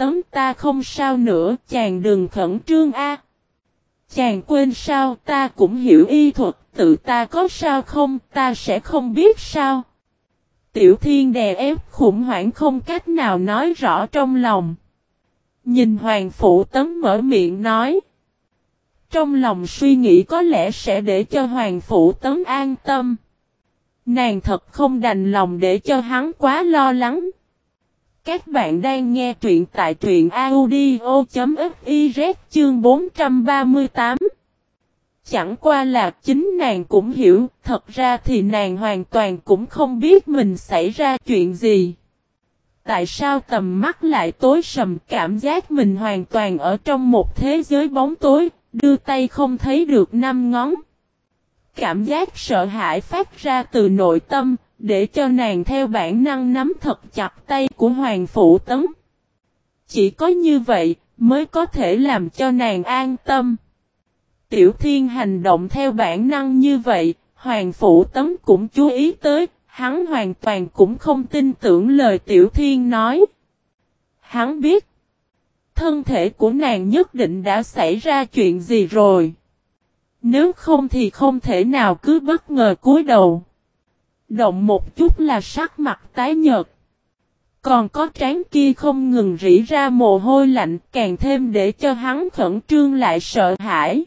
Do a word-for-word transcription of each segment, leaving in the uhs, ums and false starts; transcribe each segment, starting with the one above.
Tấn ta không sao nữa, chàng đừng khẩn trương a. Chàng quên sao, ta cũng hiểu y thuật, tự ta có sao không, ta sẽ không biết sao. Tiểu Thiên đè ép khủng hoảng không cách nào nói rõ trong lòng. Nhìn Hoàng Phụ Tấn mở miệng nói. Trong lòng suy nghĩ có lẽ sẽ để cho Hoàng Phụ Tấn an tâm. Nàng thật không đành lòng để cho hắn quá lo lắng. Các bạn đang nghe truyện tại truyện audio.fiz chương bốn trăm ba mươi tám. Chẳng qua là chính nàng cũng hiểu, thật ra thì nàng hoàn toàn cũng không biết mình xảy ra chuyện gì. Tại sao tầm mắt lại tối sầm, cảm giác mình hoàn toàn ở trong một thế giới bóng tối, đưa tay không thấy được năm ngón. Cảm giác sợ hãi phát ra từ nội tâm, để cho nàng theo bản năng nắm thật chặt tay của Hoàng Phụ Tấn. Chỉ có như vậy, mới có thể làm cho nàng an tâm. Tiểu Thiên hành động theo bản năng như vậy, Hoàng Phụ Tấn cũng chú ý tới, hắn hoàn toàn cũng không tin tưởng lời Tiểu Thiên nói. Hắn biết, thân thể của nàng nhất định đã xảy ra chuyện gì rồi. Nếu không thì không thể nào cứ bất ngờ cúi đầu. Động một chút là sắc mặt tái nhợt. Còn có trán kia không ngừng rỉ ra mồ hôi lạnh, càng thêm để cho hắn khẩn trương lại sợ hãi.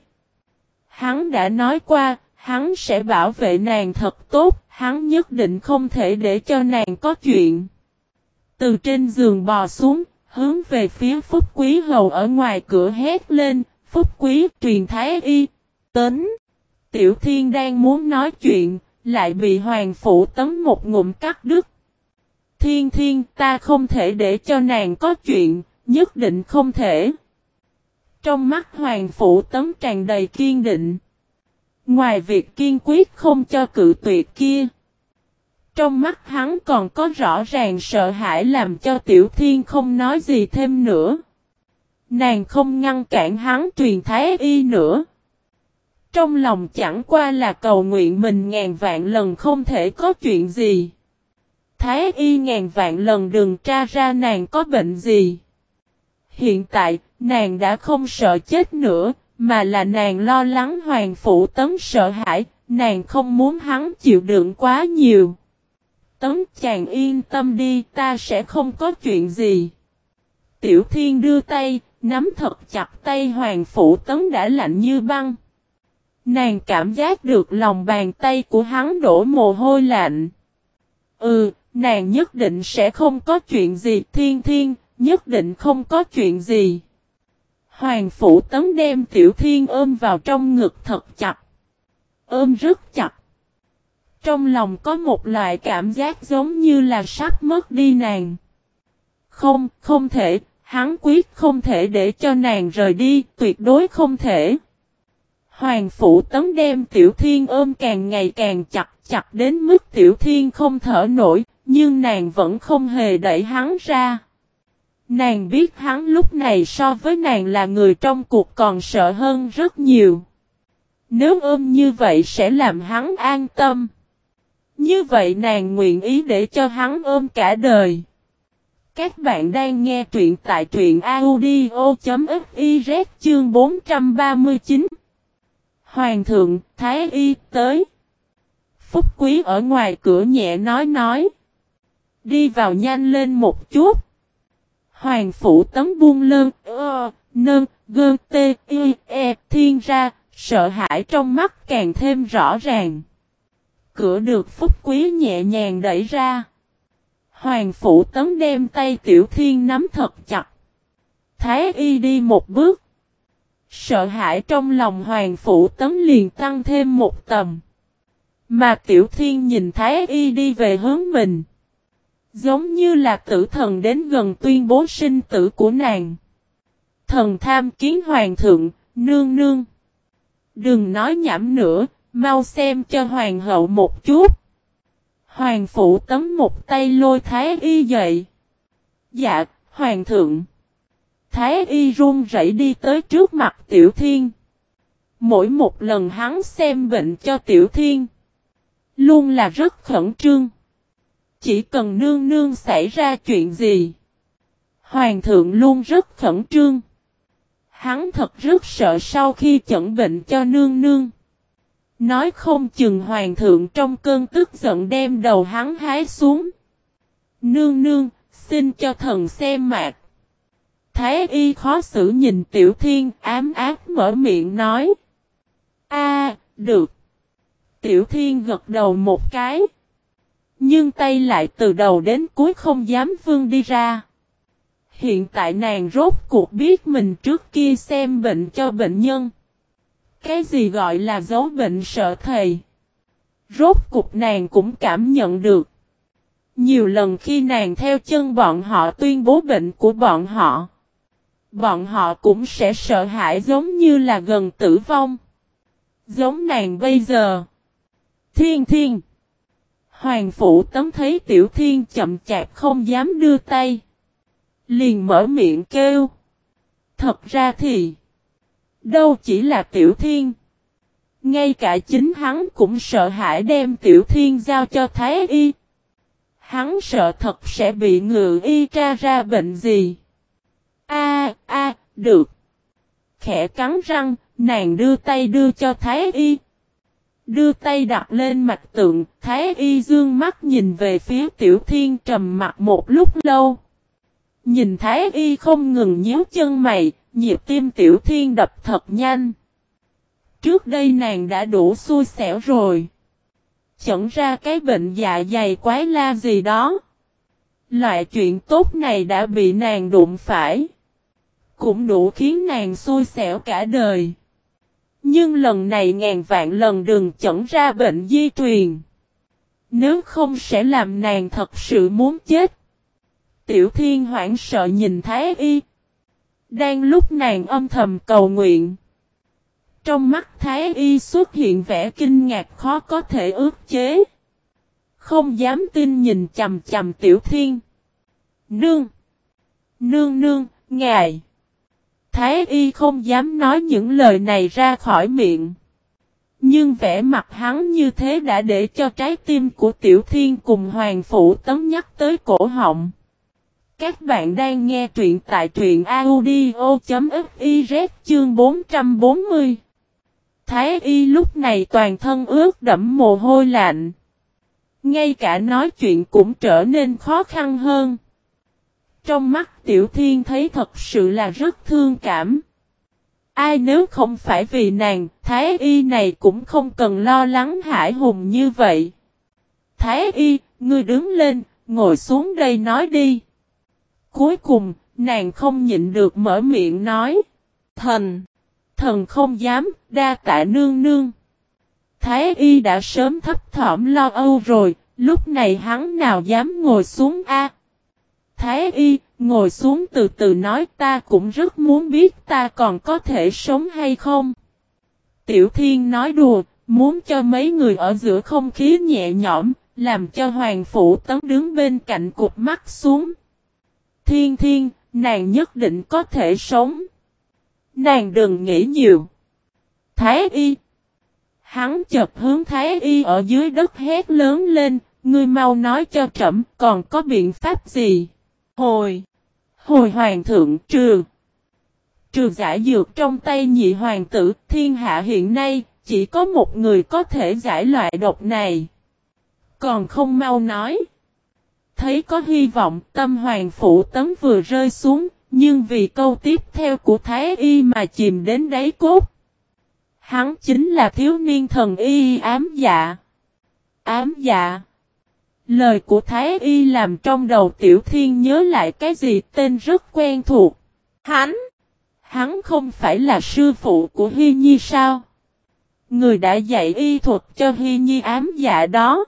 Hắn đã nói qua, hắn sẽ bảo vệ nàng thật tốt, hắn nhất định không thể để cho nàng có chuyện. Từ trên giường bò xuống, hướng về phía Phúc Quý Hầu ở ngoài cửa hét lên, Phúc Quý truyền thái y, Tấn. Tiểu Thiên đang muốn nói chuyện, lại bị Hoàng Phụ Tấn một ngụm cắt đứt. Thiên Thiên, ta không thể để cho nàng có chuyện, nhất định không thể. Trong mắt Hoàng Phụ Tấn tràn đầy kiên định. Ngoài việc kiên quyết không cho cự tuyệt kia, trong mắt hắn còn có rõ ràng sợ hãi làm cho Tiểu Thiên không nói gì thêm nữa. Nàng không ngăn cản hắn truyền thái y nữa. Trong lòng chẳng qua là cầu nguyện mình ngàn vạn lần không thể có chuyện gì. Thái y ngàn vạn lần đừng tra ra nàng có bệnh gì. Hiện tại, nàng đã không sợ chết nữa, mà là nàng lo lắng Hoàng Phụ Tấn sợ hãi, nàng không muốn hắn chịu đựng quá nhiều. Tấn, chàng yên tâm đi, ta sẽ không có chuyện gì. Tiểu Thiên đưa tay, nắm thật chặt tay Hoàng Phụ Tấn đã lạnh như băng. Nàng cảm giác được lòng bàn tay của hắn đổ mồ hôi lạnh. Ừ, nàng nhất định sẽ không có chuyện gì, Thiên Thiên, nhất định không có chuyện gì. Hoàng Phụ Tấn đem Tiểu Thiên ôm vào trong ngực thật chặt. Ôm rất chặt. Trong lòng có một loại cảm giác giống như là sắp mất đi nàng. Không, không thể, hắn quyết không thể để cho nàng rời đi, tuyệt đối không thể. Hoàng Phụ Tấn đem Tiểu Thiên ôm càng ngày càng chặt chặt đến mức Tiểu Thiên không thở nổi, nhưng nàng vẫn không hề đẩy hắn ra. Nàng biết hắn lúc này so với nàng là người trong cuộc còn sợ hơn rất nhiều. Nếu ôm như vậy sẽ làm hắn an tâm. Như vậy nàng nguyện ý để cho hắn ôm cả đời. Các bạn đang nghe truyện tại truyện audio.fiz chương bốn trăm ba mươi chín. Hoàng thượng, Thái y tới. Phúc Quý ở ngoài cửa nhẹ nói nói. Đi vào nhanh lên một chút. Hoàng Phụ Tấn buông lơn, ơ, nơn, gơn, tê, y, e, thiên ra, sợ hãi trong mắt càng thêm rõ ràng. Cửa được Phúc Quý nhẹ nhàng đẩy ra. Hoàng Phụ Tấn đem tay Tiểu Thiên nắm thật chặt. Thái y đi một bước. Sợ hãi trong lòng Hoàng Phụ Tấn liền tăng thêm một tầm. Mà Tiểu Thiên nhìn Thái y đi về hướng mình. Giống như là tử thần đến gần tuyên bố sinh tử của nàng. Thần tham kiến Hoàng thượng, nương nương. Đừng nói nhảm nữa, mau xem cho Hoàng hậu một chút. Hoàng Phụ Tấn một tay lôi Thái y dậy. Dạ, Hoàng thượng. Thái y run rẩy đi tới trước mặt Tiểu Thiên. Mỗi một lần hắn xem bệnh cho Tiểu Thiên, luôn là rất khẩn trương. Chỉ cần nương nương xảy ra chuyện gì, Hoàng thượng luôn rất khẩn trương. Hắn thật rất sợ sau khi chẩn bệnh cho nương nương. Nói không chừng hoàng thượng trong cơn tức giận đem đầu hắn hái xuống. Nương nương, xin cho thần xem mạc. Thái y khó xử nhìn Tiểu Thiên ám ác mở miệng nói. A, được. Tiểu Thiên gật đầu một cái. Nhưng tay lại từ đầu đến cuối không dám vươn đi ra. Hiện tại nàng rốt cuộc biết mình trước kia xem bệnh cho bệnh nhân. Cái gì gọi là giấu bệnh sợ thầy. Rốt cuộc nàng cũng cảm nhận được. Nhiều lần khi nàng theo chân bọn họ tuyên bố bệnh của bọn họ. Bọn họ cũng sẽ sợ hãi giống như là gần tử vong. Giống nàng bây giờ. Thiên Thiên. Hoàng Phủ Tấn thấy Tiểu Thiên chậm chạp không dám đưa tay. Liền mở miệng kêu. Thật ra thì. Đâu chỉ là Tiểu Thiên. Ngay cả chính hắn cũng sợ hãi đem Tiểu Thiên giao cho Thái Y. Hắn sợ thật sẽ bị ngự y tra ra bệnh gì. A a được. Khẽ cắn răng, nàng đưa tay đưa cho Thái Y. Đưa tay đặt lên mạch tượng, Thái Y dương mắt nhìn về phía Tiểu Thiên trầm mặt một lúc lâu. Nhìn Thái Y không ngừng nhíu chân mày, nhịp tim Tiểu Thiên đập thật nhanh. Trước đây nàng đã đủ xui xẻo rồi. Chẩn ra cái bệnh dạ dày quái la gì đó. Loại chuyện tốt này đã bị nàng đụng phải. Cũng đủ khiến nàng xui xẻo cả đời. Nhưng lần này ngàn vạn lần đừng chẩn ra bệnh di truyền. Nếu không sẽ làm nàng thật sự muốn chết. Tiểu Thiên hoảng sợ nhìn Thái Y. Đang lúc nàng âm thầm cầu nguyện. Trong mắt Thái Y xuất hiện vẻ kinh ngạc khó có thể ức chế. Không dám tin nhìn chầm chầm Tiểu Thiên. Nương! Nương nương, ngài! Thái Y không dám nói những lời này ra khỏi miệng. Nhưng vẻ mặt hắn như thế đã để cho trái tim của Tiểu Thiên cùng Hoàng Phủ Tấn nhắc tới cổ họng. Các bạn đang nghe truyện tại truyện audio chấm fiz chương bốn trăm bốn mươi. Thái Y lúc này toàn thân ướt đẫm mồ hôi lạnh. Ngay cả nói chuyện cũng trở nên khó khăn hơn. Trong mắt Tiểu Thiên thấy thật sự là rất thương cảm. Ai nếu không phải vì nàng, Thái Y này cũng không cần lo lắng hãi hùng như vậy. Thái Y, ngươi đứng lên, ngồi xuống đây nói đi. Cuối cùng, nàng không nhịn được mở miệng nói. Thần, thần không dám, đa tạ nương nương. Thái Y đã sớm thấp thỏm lo âu rồi, lúc này hắn nào dám ngồi xuống a? Thái Y, ngồi xuống từ từ nói ta cũng rất muốn biết ta còn có thể sống hay không. Tiểu Thiên nói đùa, muốn cho mấy người ở giữa không khí nhẹ nhõm, làm cho Hoàng Phủ Tấn đứng bên cạnh cụp mắt xuống. Thiên Thiên, nàng nhất định có thể sống. Nàng đừng nghĩ nhiều. Thái Y. Hắn chợt hướng Thái Y ở dưới đất hét lớn lên, ngươi mau nói cho trẫm còn có biện pháp gì. Hồi. Hồi hoàng thượng trừ. Trừ giải dược trong tay nhị hoàng tử, thiên hạ hiện nay, chỉ có một người có thể giải loại độc này. Còn không mau nói. Thấy có hy vọng, tâm Hoàng Phủ Tấn vừa rơi xuống, nhưng vì câu tiếp theo của Thái Y mà chìm đến đáy cốt. Hắn chính là thiếu niên thần y ám dạ. Ám dạ. Lời của Thái Y làm trong đầu Tiểu Thiên nhớ lại cái gì tên rất quen thuộc. Hắn. Hắn không phải là sư phụ của Hy Nhi sao? Người đã dạy y thuật cho Hy Nhi ám dạ đó.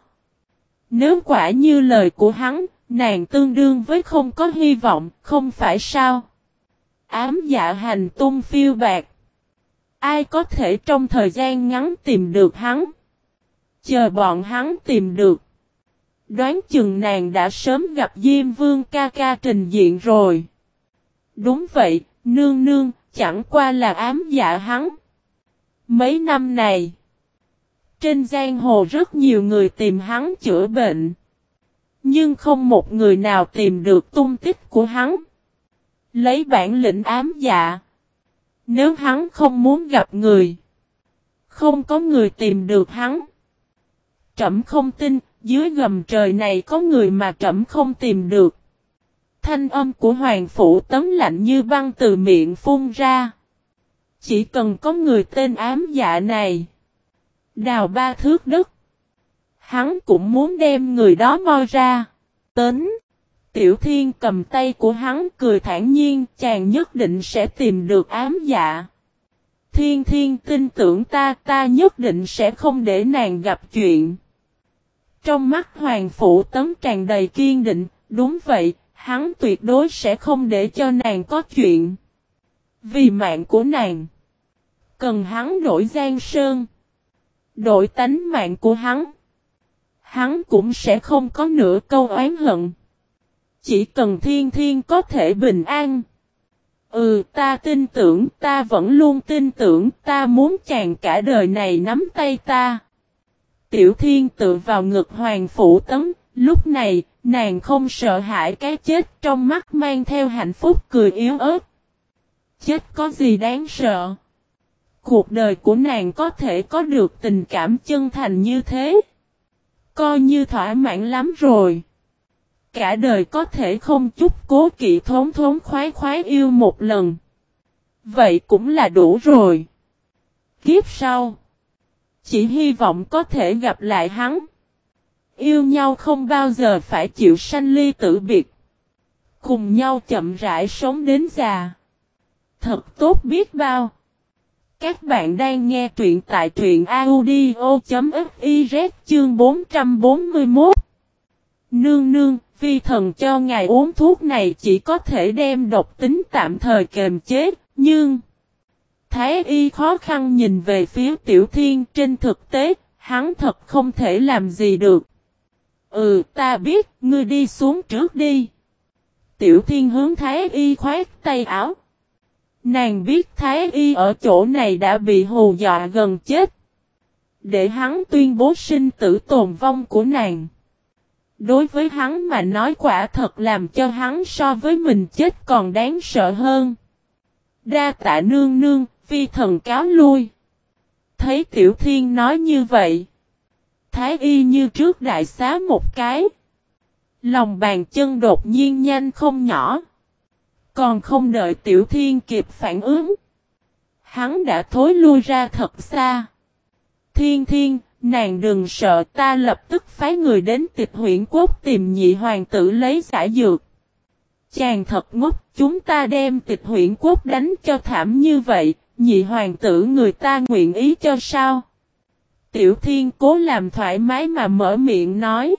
Nếu quả như lời của hắn, nàng tương đương với không có hy vọng, không phải sao? Ám dạ hành tung phiêu bạc. Ai có thể trong thời gian ngắn tìm được hắn? Chờ bọn hắn tìm được. Đoán chừng nàng đã sớm gặp Diêm Vương ca ca trình diện rồi. Đúng vậy, nương nương, chẳng qua là ám dạ hắn. Mấy năm này, trên giang hồ rất nhiều người tìm hắn chữa bệnh. Nhưng không một người nào tìm được tung tích của hắn. Lấy bản lĩnh ám dạ. Nếu hắn không muốn gặp người. Không có người tìm được hắn. Trẫm không tin, dưới gầm trời này có người mà trẫm không tìm được. Thanh âm của Hoàng Phủ Tấn lạnh như băng từ miệng phun ra. Chỉ cần có người tên ám dạ này. Đào ba thước đất. Hắn cũng muốn đem người đó moi ra. Tấn. Tiểu Thiên cầm tay của hắn cười thản nhiên, chàng nhất định sẽ tìm được ám dạ. Thiên Thiên tin tưởng ta, ta nhất định sẽ không để nàng gặp chuyện. Trong mắt Hoàng Phủ Tấn tràn đầy kiên định, đúng vậy, hắn tuyệt đối sẽ không để cho nàng có chuyện. Vì mạng của nàng, cần hắn đổi Giang Sơn, đổi tánh mạng của hắn. Hắn cũng sẽ không có nửa câu oán hận. Chỉ cần Thiên Thiên có thể bình an. Ừ, ta tin tưởng, ta vẫn luôn tin tưởng, ta muốn chàng cả đời này nắm tay ta. Tiểu Thiên tự vào ngực Hoàng Phủ Tấn, lúc này, nàng không sợ hãi cái chết, trong mắt mang theo hạnh phúc cười yếu ớt. Chết có gì đáng sợ? Cuộc đời của nàng có thể có được tình cảm chân thành như thế. Coi như thỏa mãn lắm rồi. Cả đời có thể không chút cố kỵ thốn thốn khoái khoái yêu một lần. Vậy cũng là đủ rồi. Kiếp sau. Chỉ hy vọng có thể gặp lại hắn. Yêu nhau không bao giờ phải chịu sanh ly tử biệt. Cùng nhau chậm rãi sống đến già. Thật tốt biết bao. Các bạn đang nghe truyện tại truyện audio.fiz chương bốn trăm bốn mươi mốt. Nương nương, vi thần cho ngài uống thuốc này chỉ có thể đem độc tính tạm thời kiềm chế, nhưng... Thái y khó khăn nhìn về phía Tiểu Thiên, trên thực tế, hắn thật không thể làm gì được. Ừ, ta biết, ngươi đi xuống trước đi. Tiểu Thiên hướng Thái y khoát tay áo. Nàng biết Thái y ở chỗ này đã bị hù dọa gần chết. Để hắn tuyên bố sinh tử tồn vong của nàng. Đối với hắn mà nói quả thật làm cho hắn so với mình chết còn đáng sợ hơn. Đa tạ nương nương, vi thần cáo lui. Thấy Tiểu Thiên nói như vậy. Thái y như trước đại xá một cái. Lòng bàn chân đột nhiên nhanh không nhỏ. Còn không đợi Tiểu Thiên kịp phản ứng. Hắn đã thối lui ra thật xa. Thiên Thiên, nàng đừng sợ, ta lập tức phái người đến Tịch Huyễn Quốc tìm nhị hoàng tử lấy giải dược. Chàng thật ngốc, chúng ta đem Tịch Huyễn Quốc đánh cho thảm như vậy, nhị hoàng tử người ta nguyện ý cho sao? Tiểu Thiên cố làm thoải mái mà mở miệng nói.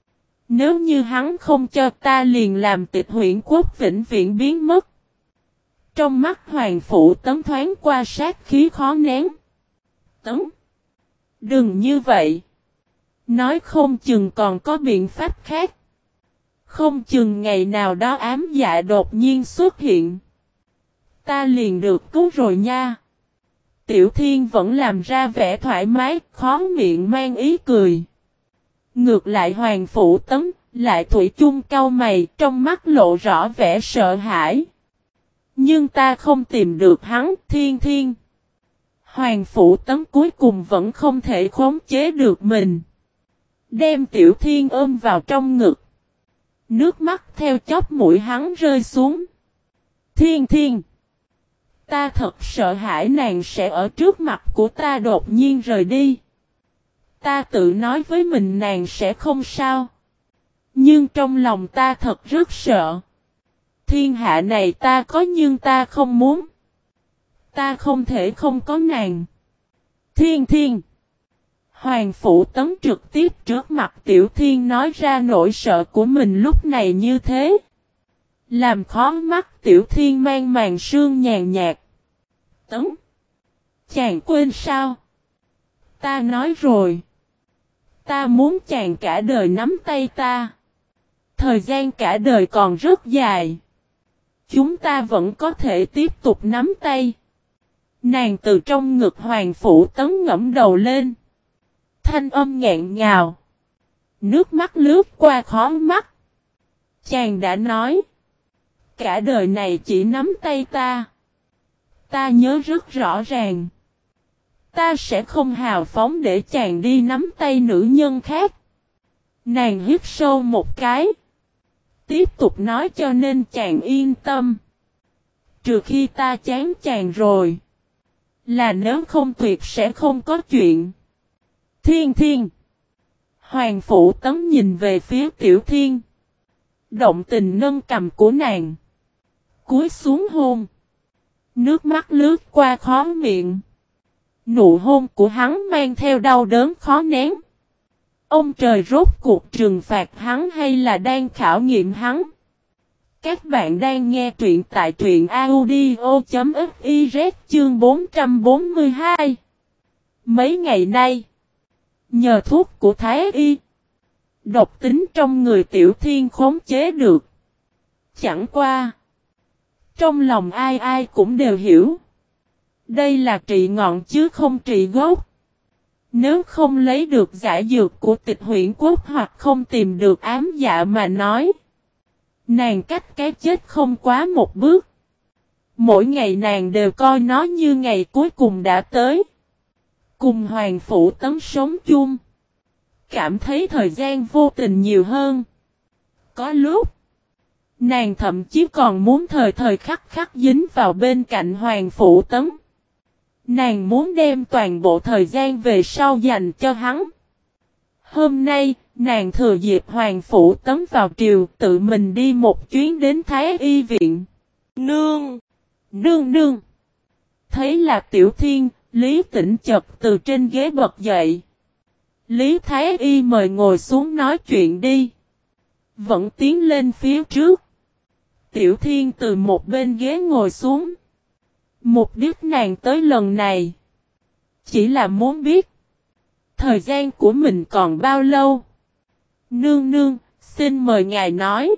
Nếu như hắn không cho ta liền làm Tịch Huyễn Quốc vĩnh viễn biến mất. Trong mắt Hoàng Phủ Tấn thoáng qua sát khí khó nén. Tấn. Đừng như vậy. Nói không chừng còn có biện pháp khác. Không chừng ngày nào đó ám dạ đột nhiên xuất hiện. Ta liền được cứu rồi nha. Tiểu Thiên vẫn làm ra vẻ thoải mái, khó miệng mang ý cười. Ngược lại Hoàng Phủ Tấn, lại thủy chung cau mày, trong mắt lộ rõ vẻ sợ hãi. Nhưng ta không tìm được hắn, Thiên Thiên. Hoàng Phủ Tấn cuối cùng vẫn không thể khống chế được mình. Đem Tiểu Thiên ôm vào trong ngực. Nước mắt theo chóp mũi hắn rơi xuống. Thiên Thiên. Ta thật sợ hãi nàng sẽ ở trước mặt của ta đột nhiên rời đi. Ta tự nói với mình nàng sẽ không sao. Nhưng trong lòng ta thật rất sợ. Thiên hạ này ta có nhưng ta không muốn. Ta không thể không có nàng. Thiên Thiên. Hoàng Phủ Tấn trực tiếp trước mặt Tiểu Thiên nói ra nỗi sợ của mình lúc này như thế. Làm khó mắt Tiểu Thiên mang màn sương nhàn nhạt. Tấn. Chàng quên sao? Ta nói rồi. Ta muốn chàng cả đời nắm tay ta. Thời gian cả đời còn rất dài. Chúng ta vẫn có thể tiếp tục nắm tay. Nàng từ trong ngực Hoàng Phủ Tấn ngẫm đầu lên. Thanh âm nghẹn ngào. Nước mắt lướt qua khóe mắt. Chàng đã nói. cả đời này chỉ nắm tay ta. Ta nhớ rất rõ ràng. Ta sẽ không hào phóng để chàng đi nắm tay nữ nhân khác. Nàng hít sâu một cái. Tiếp tục nói cho nên chàng yên tâm. Trừ khi ta chán chàng rồi. Là nếu không tuyệt sẽ không có chuyện. Thiên Thiên. Hoàng Phủ Tấn nhìn về phía Tiểu Thiên. Động tình nâng cầm của nàng. Cúi xuống hôn. Nước mắt lướt qua khóe miệng. Nụ hôn của hắn mang theo đau đớn khó nén. Ông trời rốt cuộc trừng phạt hắn hay là đang khảo nghiệm hắn? Các bạn đang nghe truyện tại truyện audio.fiz chương bốn trăm bốn mươi hai. Mấy ngày nay, nhờ thuốc của Thái Y, độc tính trong người Tiểu Thiên khống chế được. Chẳng qua, trong lòng ai ai cũng đều hiểu. Đây là trị ngọn chứ không trị gốc. Nếu không lấy được giải dược của Tịch Huyễn Quốc hoặc không tìm được ám dạ mà nói, nàng cách cái chết không quá một bước. Mỗi ngày nàng đều coi nó như ngày cuối cùng đã tới. Cùng Hoàng Phủ Tấn sống chung. Cảm thấy thời gian vô tình nhiều hơn. Có lúc, nàng thậm chí còn muốn thời thời khắc khắc dính vào bên cạnh Hoàng Phủ Tấn. Nàng muốn đem toàn bộ thời gian về sau dành cho hắn. Hôm nay, nàng thừa dịp Hoàng Phủ Tấn vào triều tự mình đi một chuyến đến Thái Y viện. Nương! Nương nương! Thấy là Tiểu Thiên, Lý Tĩnh chợt từ trên ghế bật dậy. Lý Thái Y mời ngồi xuống nói chuyện đi. Vẫn tiến lên phía trước. Tiểu Thiên từ một bên ghế ngồi xuống. Mục đích nàng tới lần này chỉ là muốn biết thời gian của mình còn bao lâu. Nương nương, xin mời ngài nói.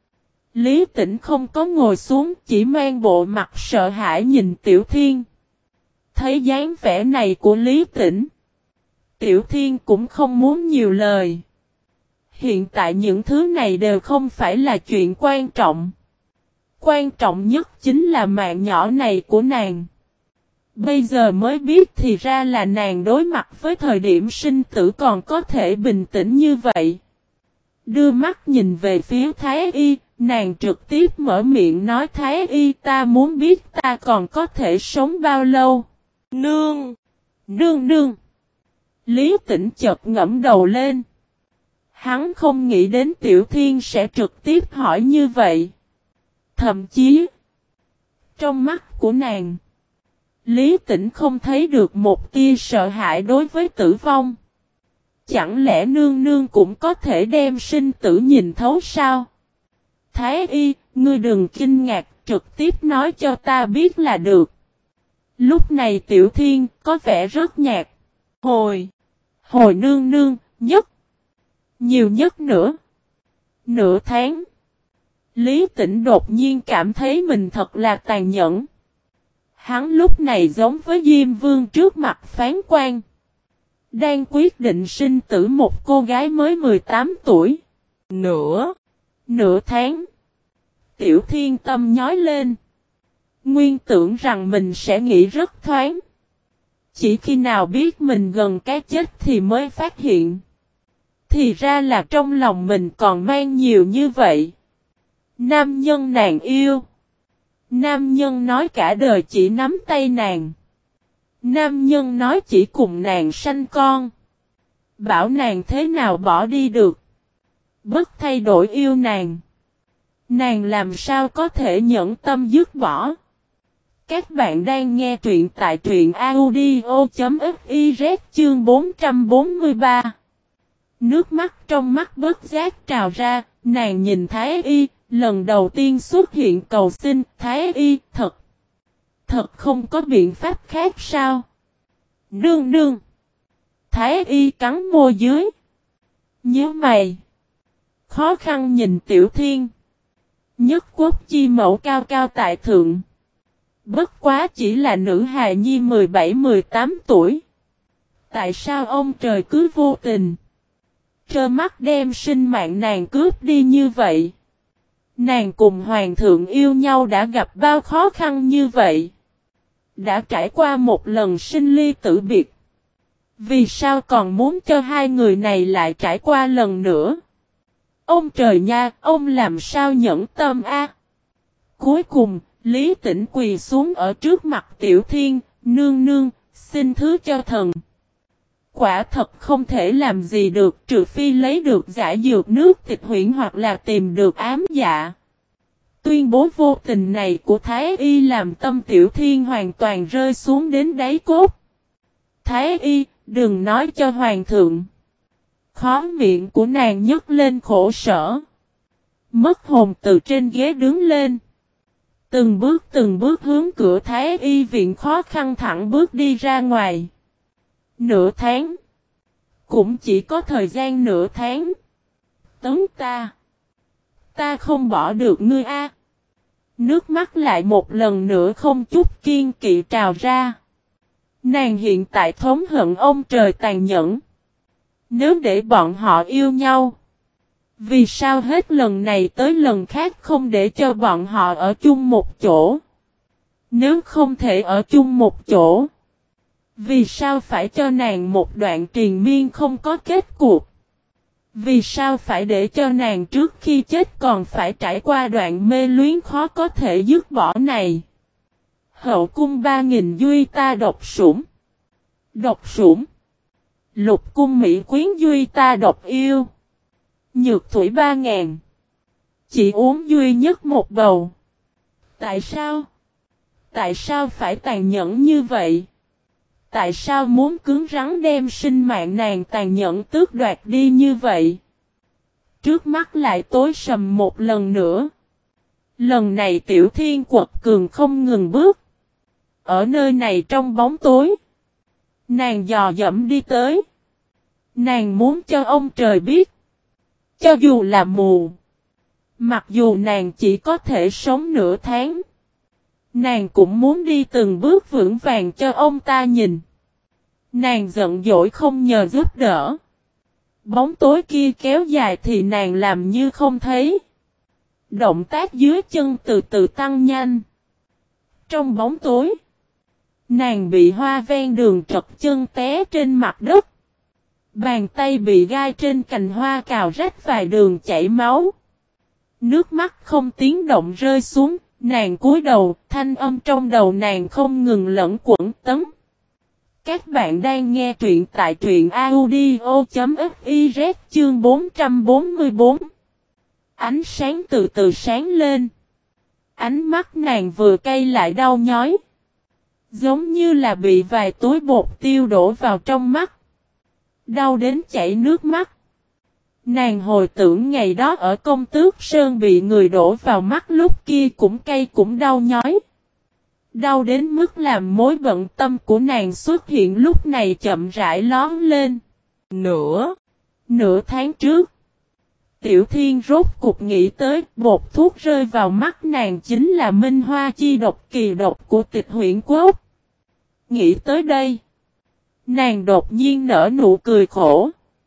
Lý Tĩnh không có ngồi xuống, chỉ mang bộ mặt sợ hãi nhìn Tiểu Thiên. Thấy dáng vẻ này của Lý Tĩnh, Tiểu Thiên cũng không muốn nhiều lời. Hiện tại những thứ này đều không phải là chuyện quan trọng. Quan trọng nhất chính là mạng nhỏ này của nàng. Bây giờ mới biết thì ra là nàng đối mặt với thời điểm sinh tử còn có thể bình tĩnh như vậy. Đưa mắt nhìn về phía Thái Y, nàng trực tiếp mở miệng nói Thái Y ta muốn biết ta còn có thể sống bao lâu. Nương! Nương nương! Lý Tĩnh chợt ngẫm đầu lên. Hắn không nghĩ đến Tiểu Thiên sẽ trực tiếp hỏi như vậy. Thậm chí, trong mắt của nàng, Lý Tĩnh không thấy được một tia sợ hãi đối với tử vong. Chẳng lẽ nương nương cũng có thể đem sinh tử nhìn thấu sao? Thái Y, ngươi đừng kinh ngạc, trực tiếp nói cho ta biết là được. Lúc này Tiểu Thiên có vẻ rất nhạt. Hồi, hồi nương nương, nhất, nhiều nhất nữa, nửa tháng. Lý Tĩnh đột nhiên cảm thấy mình thật là tàn nhẫn. Hắn lúc này giống với Diêm Vương trước mặt phán quan. Đang quyết định sinh tử một cô gái mới mười tám tuổi. Nửa, nửa tháng. Tiểu Thiên tâm nhói lên. Nguyên tưởng rằng mình sẽ nghĩ rất thoáng. Chỉ khi nào biết mình gần cái chết thì mới phát hiện. Thì ra là trong lòng mình còn mang nhiều như vậy. Nam nhân nàng yêu. Nam nhân nói cả đời chỉ nắm tay nàng. Nam nhân nói chỉ cùng nàng sanh con. Bảo nàng thế nào bỏ đi được. Bất thay đổi yêu nàng. Nàng làm sao có thể nhẫn tâm dứt bỏ. Các bạn đang nghe truyện tại truyện audio.fiz chương bốn trăm bốn mươi ba. Nước mắt trong mắt bất giác trào ra, nàng nhìn Thái Y, lần đầu tiên xuất hiện cầu xin, Thái Y, thật, thật không có biện pháp khác sao? Nương nương. Thái Y cắn môi dưới. Nhớ mày. Khó khăn nhìn Tiểu Thiên. Nhất quốc chi mẫu cao cao tại thượng. Bất quá chỉ là nữ hài nhi mười bảy mười tám tuổi. Tại sao ông trời cứ vô tình trơ mắt đem sinh mạng nàng cướp đi như vậy? Nàng cùng hoàng thượng yêu nhau đã gặp bao khó khăn như vậy. Đã trải qua một lần sinh ly tử biệt. Vì sao còn muốn cho hai người này lại trải qua lần nữa? Ông trời nha, ông làm sao nhẫn tâm a? Cuối cùng, Lý Tĩnh quỳ xuống ở trước mặt Tiểu Thiên, nương nương, xin thứ cho thần. Quả thật không thể làm gì được trừ phi lấy được giải dược nước tịch huyễn hoặc là tìm được ám dạ. Tuyên bố vô tình này của Thái Y làm tâm Tiểu Thiên hoàn toàn rơi xuống đến đáy cốt. Thái Y, đừng nói cho hoàng thượng. Khó miệng của nàng nhấc lên khổ sở. Mất hồn từ trên ghế đứng lên. Từng bước từng bước hướng cửa Thái Y viện khó khăn thẳng bước đi ra ngoài. Nửa tháng. Cũng chỉ có thời gian nửa tháng. Tấn ta. Ta không bỏ được ngươi a. Nước mắt lại một lần nữa không chút kiên kỵ trào ra. Nàng hiện tại thống hận ông trời tàn nhẫn. Nếu để bọn họ yêu nhau. Vì sao hết lần này tới lần khác không để cho bọn họ ở chung một chỗ? Nếu không thể ở chung một chỗ. Vì sao phải cho nàng một đoạn triền miên không có kết cuộc? Vì sao phải để cho nàng trước khi chết còn phải trải qua đoạn mê luyến khó có thể dứt bỏ này? Hậu cung ba nghìn duy ta độc sủng. Độc sủng. Lục cung mỹ quyến duy ta độc yêu. Nhược thủy ba ngàn. Chỉ uống duy nhất một bầu. Tại sao? Tại sao phải tàn nhẫn như vậy? Tại sao muốn cứng rắn đem sinh mạng nàng tàn nhẫn tước đoạt đi như vậy? Trước mắt lại tối sầm một lần nữa. Lần này Tiểu Thiên quật cường không ngừng bước. Ở nơi này trong bóng tối. Nàng dò dẫm đi tới. Nàng muốn cho ông trời biết. Cho dù là mù. Mặc dù nàng chỉ có thể sống nửa tháng. Nàng cũng muốn đi từng bước vững vàng cho ông ta nhìn. Nàng giận dỗi không nhờ giúp đỡ. Bóng tối kia kéo dài thì nàng làm như không thấy. Động tác dưới chân từ từ tăng nhanh. Trong bóng tối. Nàng bị hoa ven đường trật chân té trên mặt đất. Bàn tay bị gai trên cành hoa cào rách vài đường chảy máu. Nước mắt không tiếng động rơi xuống. Nàng cúi đầu, thanh âm trong đầu nàng không ngừng lẫn quẩn tấm. Các bạn đang nghe truyện tại truyện audio.fiz chương bốn trăm bốn mươi tư. Ánh sáng từ từ sáng lên. Ánh mắt nàng vừa cay lại đau nhói. Giống như là bị vài túi bột tiêu đổ vào trong mắt. Đau đến chảy nước mắt. Nàng hồi tưởng ngày đó ở Công Tước Sơn bị người đổ vào mắt lúc kia cũng cay cũng đau nhói. Đau đến mức làm mối bận tâm của nàng xuất hiện lúc này chậm rãi lón lên. Nửa, nửa tháng trước, Tiểu Thiên rốt cục nghĩ tới bột thuốc rơi vào mắt nàng chính là minh hoa chi độc kỳ độc của Tịch Huyễn Quốc. Nghĩ tới đây, nàng đột nhiên nở nụ cười khổ.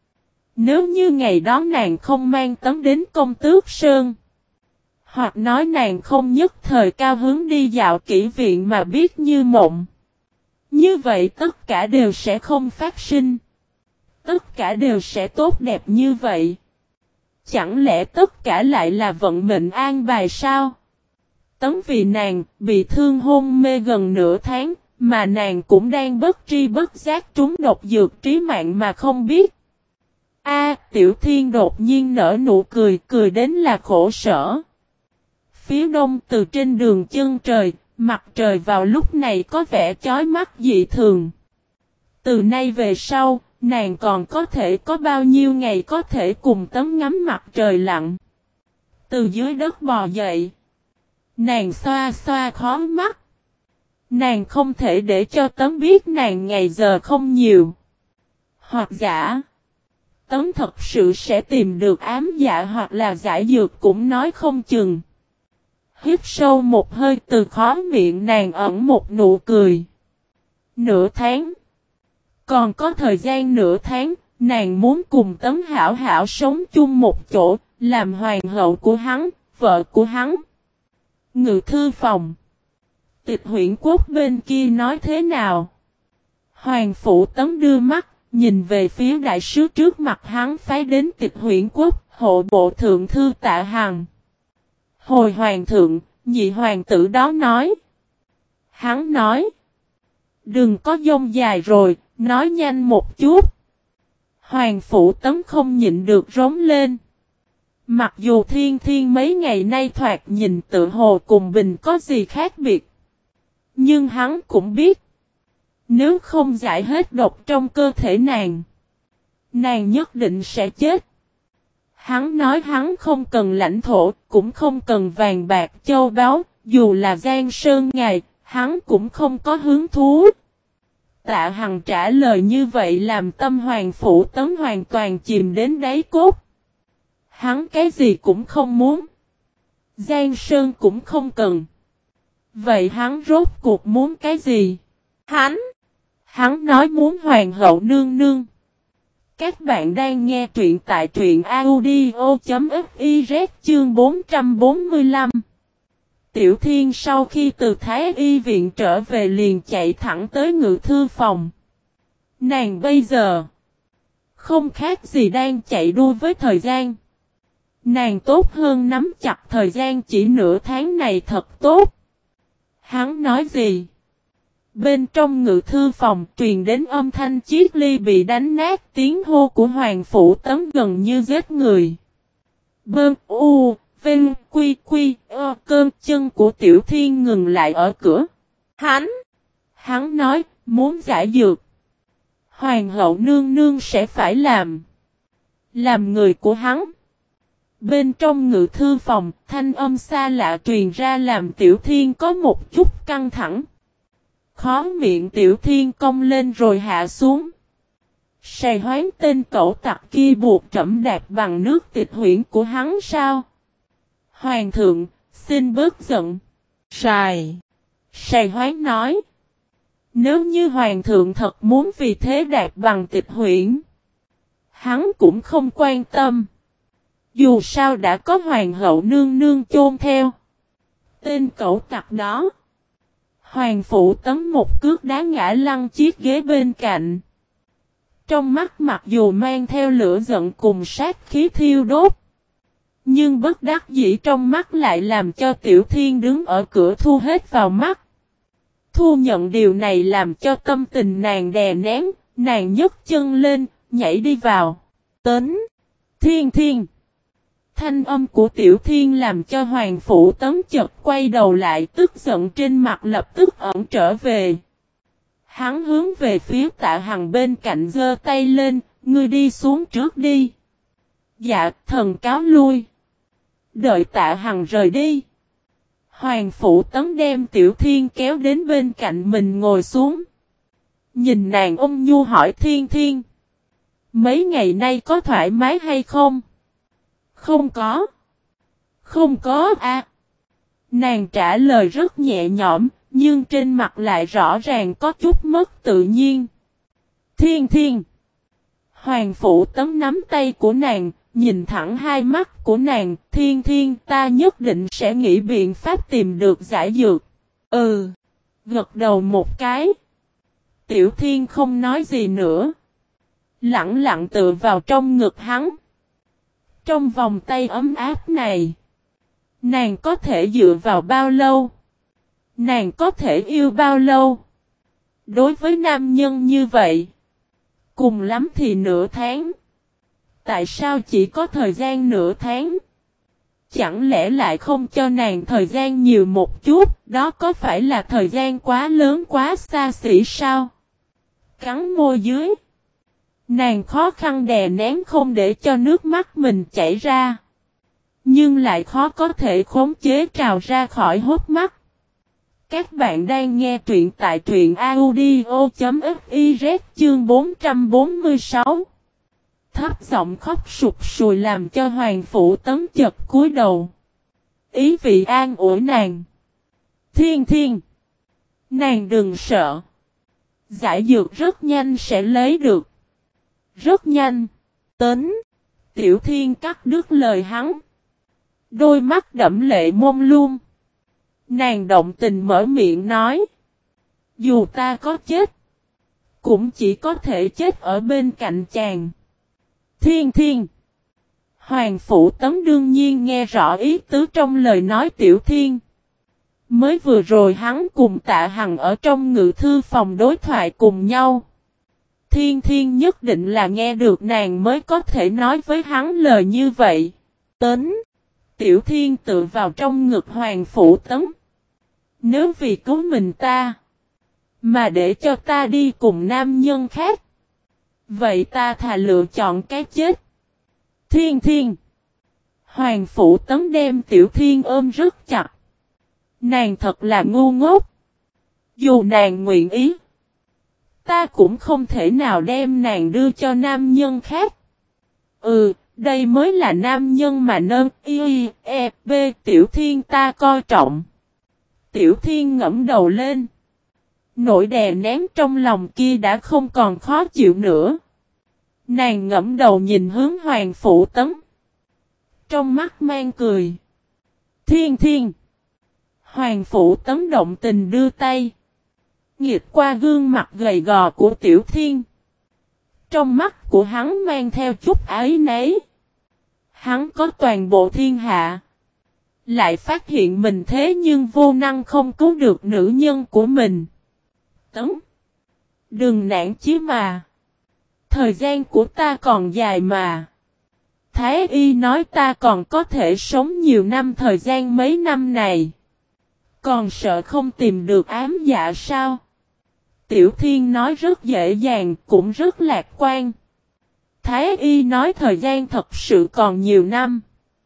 Nếu như ngày đó nàng không mang Tấm đến Công Tước Sơn, hoặc nói nàng không nhất thời cao hứng đi dạo kỹ viện mà biết như mộng, như vậy tất cả đều sẽ không phát sinh. Tất cả đều sẽ tốt đẹp như vậy. Chẳng lẽ tất cả lại là vận mệnh an bài sao? Tấm vì nàng bị thương hôn mê gần nửa tháng, mà nàng cũng đang bất tri bất giác trúng độc dược trí mạng mà không biết. A, Tiểu Thiên đột nhiên nở nụ cười, cười đến là khổ sở. Phía đông từ trên đường chân trời, mặt trời vào lúc này có vẻ chói mắt dị thường. Từ nay về sau, nàng còn có thể có bao nhiêu ngày có thể cùng Tấm ngắm mặt trời lặn. Từ dưới đất bò dậy. Nàng xoa xoa khóe mắt. Nàng không thể để cho Tấm biết nàng ngày giờ không nhiều. Hoặc giả, Tấm thật sự sẽ tìm được ám dạ hoặc là giải dược cũng nói không chừng. Hít sâu một hơi từ khóe miệng nàng ẩn một nụ cười. Nửa tháng. Còn có thời gian nửa tháng, nàng muốn cùng Tấm hảo hảo sống chung một chỗ, làm hoàng hậu của hắn, vợ vợ của hắn. Ngự thư phòng. Tịch Huyễn Quốc bên kia nói thế nào? Hoàng Phủ Tấn đưa mắt, nhìn về phía đại sứ trước mặt hắn phái đến Tịch Huyễn Quốc, hộ bộ thượng thư Tạ Hằng. Hồi hoàng thượng, nhị hoàng tử đó nói. Hắn nói. Đừng có dông dài rồi, nói nhanh một chút. Hoàng Phủ Tấn không nhịn được rống lên. Mặc dù Thiên Thiên mấy ngày nay thoạt nhìn tự hồ cùng Bình có gì khác biệt. Nhưng hắn cũng biết. Nếu không giải hết độc trong cơ thể nàng. Nàng nhất định sẽ chết. Hắn nói hắn không cần lãnh thổ, cũng không cần vàng bạc châu báu. Dù là Giang Sơn ngài, hắn cũng không có hứng thú. Tạ Hằng trả lời như vậy làm tâm Hoàng Phủ Tấn hoàn toàn chìm đến đáy cốt. Hắn cái gì cũng không muốn. Giang Sơn cũng không cần. Vậy hắn rốt cuộc muốn cái gì? Hắn! Hắn nói muốn hoàng hậu nương nương. Các bạn đang nghe truyện tại truyện audio.fiz chương bốn trăm bốn mươi lăm. Tiểu Thiên sau khi từ Thái Y viện trở về liền chạy thẳng tới ngự thư phòng. Nàng bây giờ không khác gì đang chạy đua với thời gian. Nàng tốt hơn nắm chặt thời gian chỉ nửa tháng này thật tốt. Hắn nói gì? Bên trong ngự thư phòng truyền đến âm thanh chiếc ly bị đánh nát, tiếng hô của Hoàng Phủ Tấn gần như giết người. Bơn u, vinh, quy quy, ơ, cơn chân của Tiểu Thiên ngừng lại ở cửa. Hắn! Hắn nói, muốn giải dược. Hoàng hậu nương nương sẽ phải làm. Làm người của hắn. Bên trong ngự thư phòng, thanh âm xa lạ truyền ra làm Tiểu Thiên có một chút căng thẳng. Khó miệng Tiểu Thiên cong lên rồi hạ xuống. Sài hoán tên cẩu tặc kia buộc trẫm đạp bằng nước Tịch Huyễn của hắn sao? Hoàng thượng, xin bớt giận. Sài. Sài hoán nói. Nếu như hoàng thượng thật muốn vì thế đạp bằng Tịch Huyễn, hắn cũng không quan tâm. Dù sao đã có hoàng hậu nương nương chôn theo. Tên cẩu tặc đó. Hoàng Phủ Tấn một cước đá ngã lăn chiếc ghế bên cạnh. Trong mắt mặc dù mang theo lửa giận cùng sát khí thiêu đốt. Nhưng bất đắc dĩ trong mắt lại làm cho Tiểu Thiên đứng ở cửa thu hết vào mắt. Thu nhận điều này làm cho tâm tình nàng đè nén, nàng nhấc chân lên, nhảy đi vào. Tấn, Thiên Thiên. Thanh âm của Tiểu Thiên làm cho Hoàng Phủ Tấn chợt quay đầu lại, tức giận trên mặt lập tức ẩn trở về. Hắn hướng về phía Tạ Hằng bên cạnh giơ tay lên, ngươi đi xuống trước đi. Dạ, thần cáo lui. Đợi Tạ Hằng rời đi. Hoàng Phủ Tấn đem Tiểu Thiên kéo đến bên cạnh mình ngồi xuống. Nhìn nàng ôn nhu hỏi Thiên Thiên. Mấy ngày nay có thoải mái hay không? Không có. Không có à. Nàng trả lời rất nhẹ nhõm, nhưng trên mặt lại rõ ràng có chút mất tự nhiên. Thiên Thiên. Hoàng Phủ Tấn nắm tay của nàng, nhìn thẳng hai mắt của nàng. Thiên Thiên, ta nhất định sẽ nghĩ biện pháp tìm được giải dược. Ừ. Gật đầu một cái. Tiểu Thiên không nói gì nữa. Lặng lặng tựa vào trong ngực hắn. Trong vòng tay ấm áp này, nàng có thể dựa vào bao lâu? Nàng có thể yêu bao lâu? Đối với nam nhân như vậy, cùng lắm thì nửa tháng. Tại sao chỉ có thời gian nửa tháng? Chẳng lẽ lại không cho nàng thời gian nhiều một chút? Đó có phải là thời gian quá lớn quá xa xỉ sao? Cắn môi dưới. Nàng khó khăn đè nén không để cho nước mắt mình chảy ra. Nhưng lại khó có thể khống chế trào ra khỏi hốc mắt. Các bạn đang nghe truyện tại truyện audio.fiz chương bốn trăm bốn mươi sáu. Thấp giọng khóc sụt sùi làm cho Hoàng Phủ Tấn chật cúi đầu. Ý vị an ủi nàng. Thiên Thiên. Nàng đừng sợ. Giải dược rất nhanh sẽ lấy được. Rất nhanh. Tấn. Tiểu Thiên cắt đứt lời hắn. Đôi mắt đẫm lệ mông lung. Nàng động tình mở miệng nói. Dù ta có chết, cũng chỉ có thể chết ở bên cạnh chàng. Thiên Thiên. Hoàng Phủ Tấn đương nhiên nghe rõ ý tứ trong lời nói Tiểu Thiên. Mới vừa rồi hắn cùng Tạ Hằng ở trong ngự thư phòng đối thoại cùng nhau. Thiên Thiên nhất định là nghe được nàng mới có thể nói với hắn lời như vậy. Tấn. Tiểu Thiên tự vào trong ngực Hoàng Phủ Tấn. Nếu vì cứu mình ta, mà để cho ta đi cùng nam nhân khác, vậy ta thà lựa chọn cái chết. Thiên Thiên. Hoàng Phủ Tấn đem Tiểu Thiên ôm rất chặt. Nàng thật là ngu ngốc. Dù nàng nguyện ý, ta cũng không thể nào đem nàng đưa cho nam nhân khác. Ừ, đây mới là nam nhân mà nâng y e b Tiểu Thiên ta coi trọng. Tiểu Thiên ngẫm đầu lên. Nỗi đè nén trong lòng kia đã không còn khó chịu nữa. Nàng ngẫm đầu nhìn hướng Hoàng Phủ Tấn. Trong mắt mang cười. Thiên Thiên. Hoàng Phủ Tấn động tình đưa tay. Nghiệt qua gương mặt gầy gò của Tiểu Thiên. Trong mắt của hắn mang theo chút ái nấy. Hắn có toàn bộ thiên hạ. Lại phát hiện mình thế nhưng vô năng không cứu được nữ nhân của mình. Tấn. Đừng nản chí mà. Thời gian của ta còn dài mà. Thái y nói ta còn có thể sống nhiều năm thời gian mấy năm này. Còn sợ không tìm được ám dạ sao? Tiểu Thiên nói rất dễ dàng cũng rất lạc quan. Thái y nói thời gian thật sự còn nhiều năm.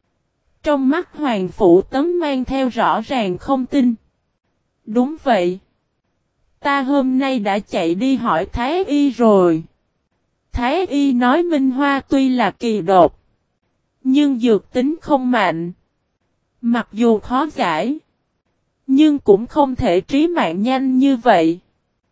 Trong mắt Hoàng Phủ Tấn mang theo rõ ràng không tin. Đúng vậy. Ta hôm nay đã chạy đi hỏi Thái y rồi. Thái y nói Minh Hoa tuy là kỳ độc, nhưng dược tính không mạnh. Mặc dù khó giải, nhưng cũng không thể trí mạng nhanh như vậy.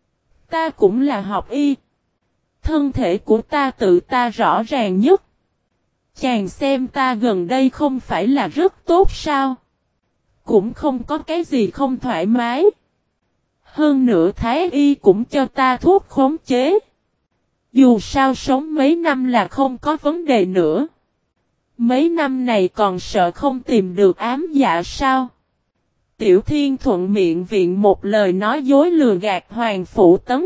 Ta cũng là học y. Thân thể của ta tự ta rõ ràng nhất. Chàng xem ta gần đây không phải là rất tốt sao? Cũng không có cái gì không thoải mái. Hơn nữa Thái y cũng cho ta thuốc khống chế. Dù sao sống mấy năm là không có vấn đề nữa. Mấy năm này còn sợ không tìm được ám dạ sao? Tiểu Thiên thuận miệng viện một lời nói dối lừa gạt Hoàng Phủ Tấn.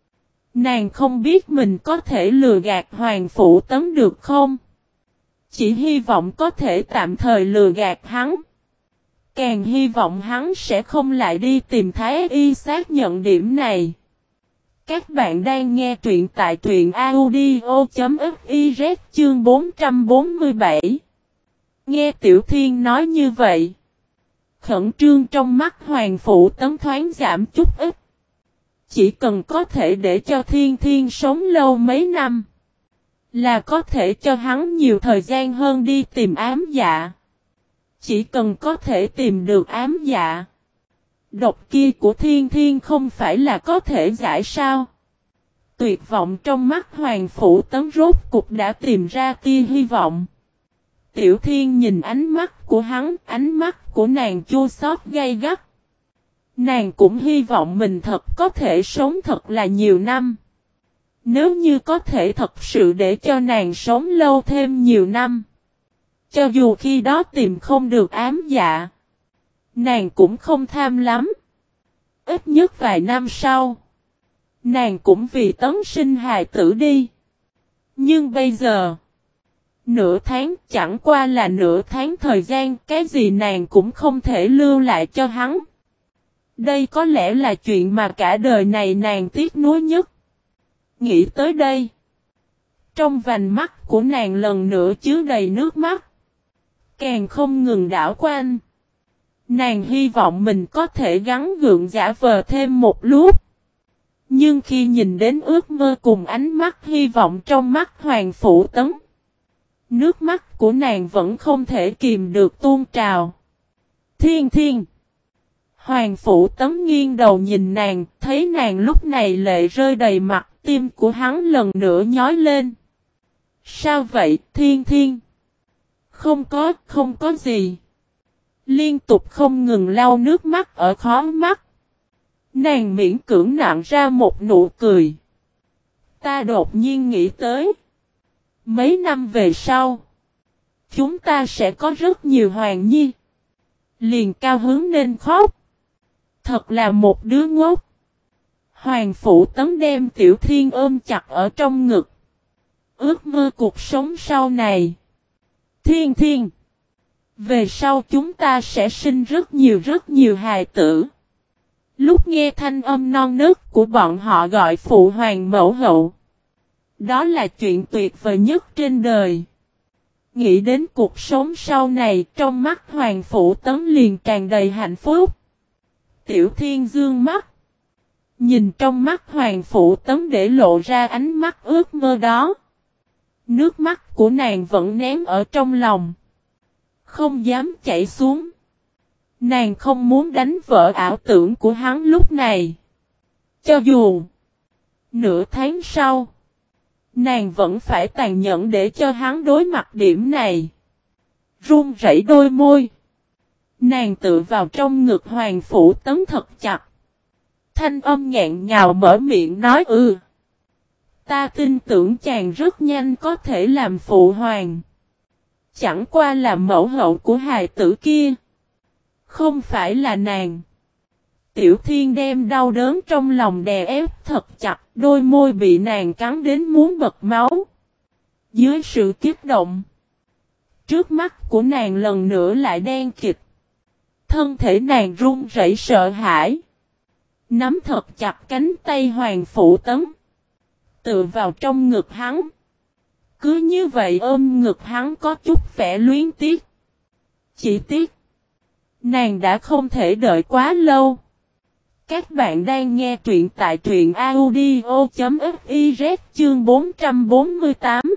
Nàng không biết mình có thể lừa gạt Hoàng Phủ Tấn được không? Chỉ hy vọng có thể tạm thời lừa gạt hắn. Càng hy vọng hắn sẽ không lại đi tìm Thái y xác nhận điểm này. Các bạn đang nghe truyện tại truyện audio chấm fiz chương bốn trăm bốn mươi bảy. Nghe Tiểu Thiên nói như vậy. Khẩn trương trong mắt Hoàng Phủ Tấn thoáng giảm chút ít. Chỉ cần có thể để cho Thiên Thiên sống lâu mấy năm, là có thể cho hắn nhiều thời gian hơn đi tìm ám dạ. Chỉ cần có thể tìm được ám dạ, độc kia của Thiên Thiên không phải là có thể giải sao? Tuyệt vọng trong mắt Hoàng Phủ Tấn rốt cục đã tìm ra tia hy vọng. Tiểu Thiên nhìn ánh mắt của hắn, ánh mắt của nàng chua xót gay gắt. Nàng cũng hy vọng mình thật có thể sống thật là nhiều năm. Nếu như có thể thật sự để cho nàng sống lâu thêm nhiều năm. Cho dù khi đó tìm không được ám dạ, nàng cũng không tham lắm. Ít nhất vài năm sau, nàng cũng vì Tấn sinh hài tử đi. Nhưng bây giờ, nửa tháng chẳng qua là nửa tháng thời gian, cái gì nàng cũng không thể lưu lại cho hắn. Đây có lẽ là chuyện mà cả đời này nàng tiếc nuối nhất. Nghĩ tới đây, trong vành mắt của nàng lần nữa chứa đầy nước mắt. Càng không ngừng đảo quanh. Nàng hy vọng mình có thể gắn gượng giả vờ thêm một lúc. Nhưng khi nhìn đến ước mơ cùng ánh mắt hy vọng trong mắt Hoàng Phủ Tấn, nước mắt của nàng vẫn không thể kìm được tuôn trào. Thiên Thiên. Hoàng Phủ Tấn nghiêng đầu nhìn nàng, thấy nàng lúc này lệ rơi đầy mặt, tim của hắn lần nữa nhói lên. Sao vậy, Thiên Thiên? Không có, không có gì. Liên tục không ngừng lau nước mắt ở khóe mắt. Nàng miễn cưỡng nặn ra một nụ cười. Ta đột nhiên nghĩ tới. Mấy năm về sau. Chúng ta sẽ có rất nhiều hoàng nhi. Liền cao hứng nên khóc. Thật là một đứa ngốc. Hoàng Phủ Tấn đem Tiểu Thiên ôm chặt ở trong ngực. Ước mơ cuộc sống sau này. Thiên Thiên. Về sau chúng ta sẽ sinh rất nhiều rất nhiều hài tử. Lúc nghe thanh âm non nớt của bọn họ gọi phụ hoàng mẫu hậu. Đó là chuyện tuyệt vời nhất trên đời. Nghĩ đến cuộc sống sau này, trong mắt Hoàng Phủ Tấn liền tràn đầy hạnh phúc. Tiểu Thiên dương mắt. Nhìn trong mắt Hoàng Phủ Tấn để lộ ra ánh mắt ước mơ đó. Nước mắt của nàng vẫn ném ở trong lòng. Không dám chảy xuống. Nàng không muốn đánh vỡ ảo tưởng của hắn lúc này. Cho dù nửa tháng sau, nàng vẫn phải tàn nhẫn để cho hắn đối mặt điểm này. Run rẩy đôi môi. Nàng tự vào trong ngực Hoàng Phủ Tấn thật chặt. Thanh âm nghẹn ngào mở miệng nói ừ. Ta tin tưởng chàng rất nhanh có thể làm phụ hoàng. Chẳng qua là mẫu hậu của hài tử kia. Không phải là nàng. Tiểu Thiên đem đau đớn trong lòng đè ép thật chặt. Đôi môi bị nàng cắn đến muốn bật máu. Dưới sự kích động. Trước mắt của nàng lần nữa lại đen kịt. Thân thể nàng run rẩy sợ hãi. Nắm thật chặt cánh tay Hoàng Phủ Tấn. Tựa vào trong ngực hắn. Cứ như vậy ôm ngực hắn có chút vẻ luyến tiếc. Chỉ tiếc. Nàng đã không thể đợi quá lâu. Các bạn đang nghe truyện tại truyện audio.fiz chương bốn trăm bốn mươi tám.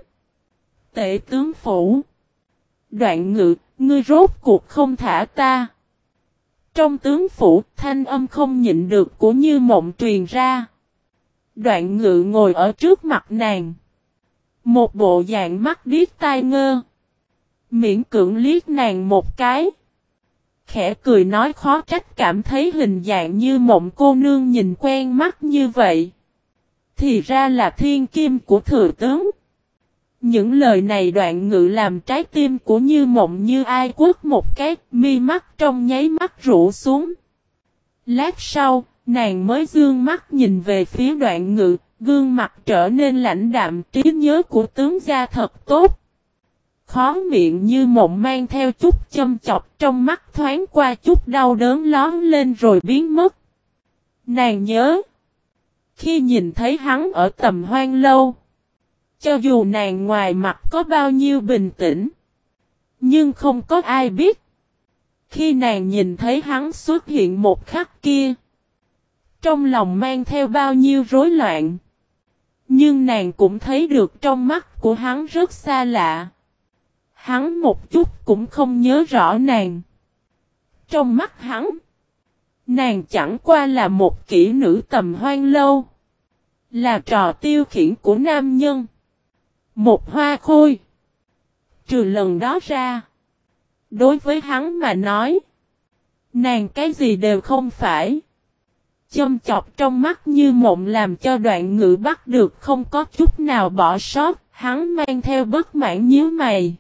Tể tướng phủ. Đoạn Ngự, ngươi rốt cuộc không thả ta. Trong tướng phủ, thanh âm không nhịn được của Như Mộng truyền ra. Đoạn Ngự ngồi ở trước mặt nàng. Một bộ dạng mắt điếc tai ngơ. Miễn cưỡng liếc nàng một cái. Khẽ cười nói khó trách cảm thấy hình dạng Như Mộng cô nương nhìn quen mắt như vậy. Thì ra là thiên kim của thừa tướng. Những lời này Đoạn Ngự làm trái tim của Như Mộng như ai quất một cái, mi mắt trong nháy mắt rũ xuống. Lát sau, nàng mới dương mắt nhìn về phía Đoạn Ngự, gương mặt trở nên lãnh đạm, trí nhớ của tướng gia thật tốt. Khó miệng Như Mộng mang theo chút châm chọc, trong mắt thoáng qua chút đau đớn lón lên rồi biến mất. Nàng nhớ, khi nhìn thấy hắn ở Tầm Hoan Lâu, cho dù nàng ngoài mặt có bao nhiêu bình tĩnh, nhưng không có ai biết. Khi nàng nhìn thấy hắn xuất hiện một khắc kia, trong lòng mang theo bao nhiêu rối loạn. Nhưng nàng cũng thấy được trong mắt của hắn rất xa lạ. Hắn một chút cũng không nhớ rõ nàng. Trong mắt hắn, nàng chẳng qua là một kỹ nữ Tầm Hoan Lâu. Là trò tiêu khiển của nam nhân. Một hoa khôi. Trừ lần đó ra, đối với hắn mà nói, nàng cái gì đều không phải. Châm chọc trong mắt Như Mộng làm cho Đoạn Ngự bắt được không có chút nào bỏ sót. Hắn mang theo bất mãn nhíu mày.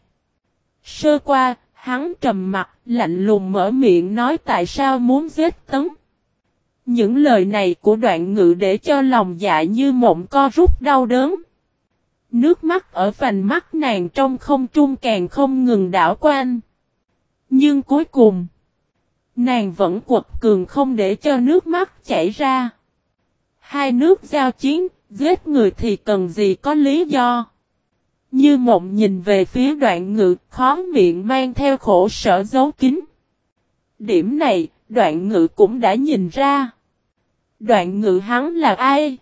Sơ qua, hắn trầm mặt, lạnh lùng mở miệng nói tại sao muốn giết Tấn. Những lời này của Đoạn Ngự để cho lòng dạ Như Mộng co rút đau đớn. Nước mắt ở vành mắt nàng trong không trung càng không ngừng đảo quanh. Nhưng cuối cùng, nàng vẫn quật cường không để cho nước mắt chảy ra. Hai nước giao chiến, giết người thì cần gì có lý do. Như Mộng nhìn về phía Đoạn Ngự, khó miệng mang theo khổ sở giấu kín. Điểm này, Đoạn Ngự cũng đã nhìn ra. Đoạn Ngự hắn là ai?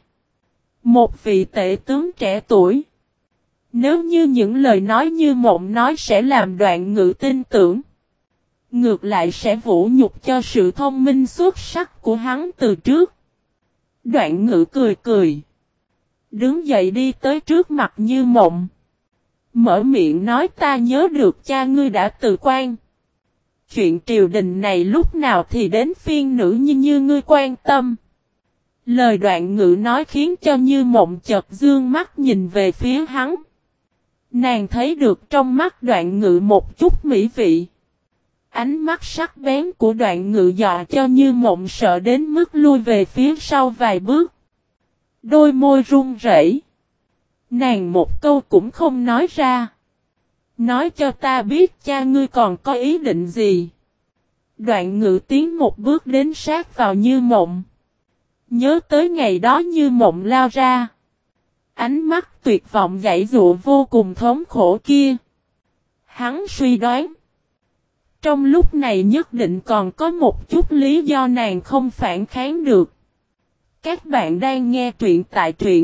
Một vị tể tướng trẻ tuổi. Nếu như những lời nói Như Mộng nói sẽ làm Đoạn Ngự tin tưởng, ngược lại sẽ vũ nhục cho sự thông minh xuất sắc của hắn từ trước. Đoạn Ngự cười cười, đứng dậy đi tới trước mặt Như Mộng. Mở miệng nói ta nhớ được cha ngươi đã từ quan. Chuyện triều đình này lúc nào thì đến phiên nữ như như ngươi quan tâm. Lời Đoạn Ngự nói khiến cho Như Mộng chợt dương mắt nhìn về phía hắn. Nàng thấy được trong mắt Đoạn Ngự một chút mỹ vị. Ánh mắt sắc bén của Đoạn Ngự dọa cho Như Mộng sợ đến mức lui về phía sau vài bước. Đôi môi run rẩy. Nàng một câu cũng không nói ra. Nói cho ta biết cha ngươi còn có ý định gì. Đoạn Ngự tiến một bước đến sát vào Như Mộng. Nhớ tới ngày đó Như Mộng lao ra. Ánh mắt tuyệt vọng giãy giụa vô cùng thống khổ kia. Hắn suy đoán. Trong lúc này nhất định còn có một chút lý do nàng không phản kháng được. Các bạn đang nghe truyện tại truyện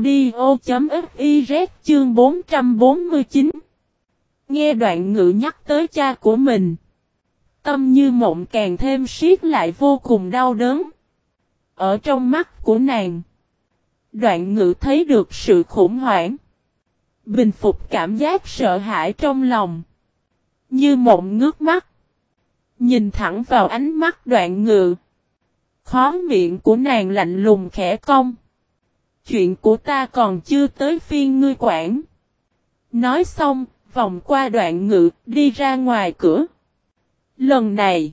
audio.fiz chương bốn trăm bốn mươi chín. Nghe Đoạn Ngự nhắc tới cha của mình. Tâm Như Mộng càng thêm siết lại vô cùng đau đớn. Ở trong mắt của nàng. Đoạn Ngự thấy được sự khủng hoảng. Bình phục cảm giác sợ hãi trong lòng. Như Mộng ngước mắt. Nhìn thẳng vào ánh mắt Đoạn Ngự. Khóe miệng của nàng lạnh lùng khẽ cong. Chuyện của ta còn chưa tới phiên ngươi quản. Nói xong, vòng qua Đoạn Ngự, đi ra ngoài cửa. Lần này,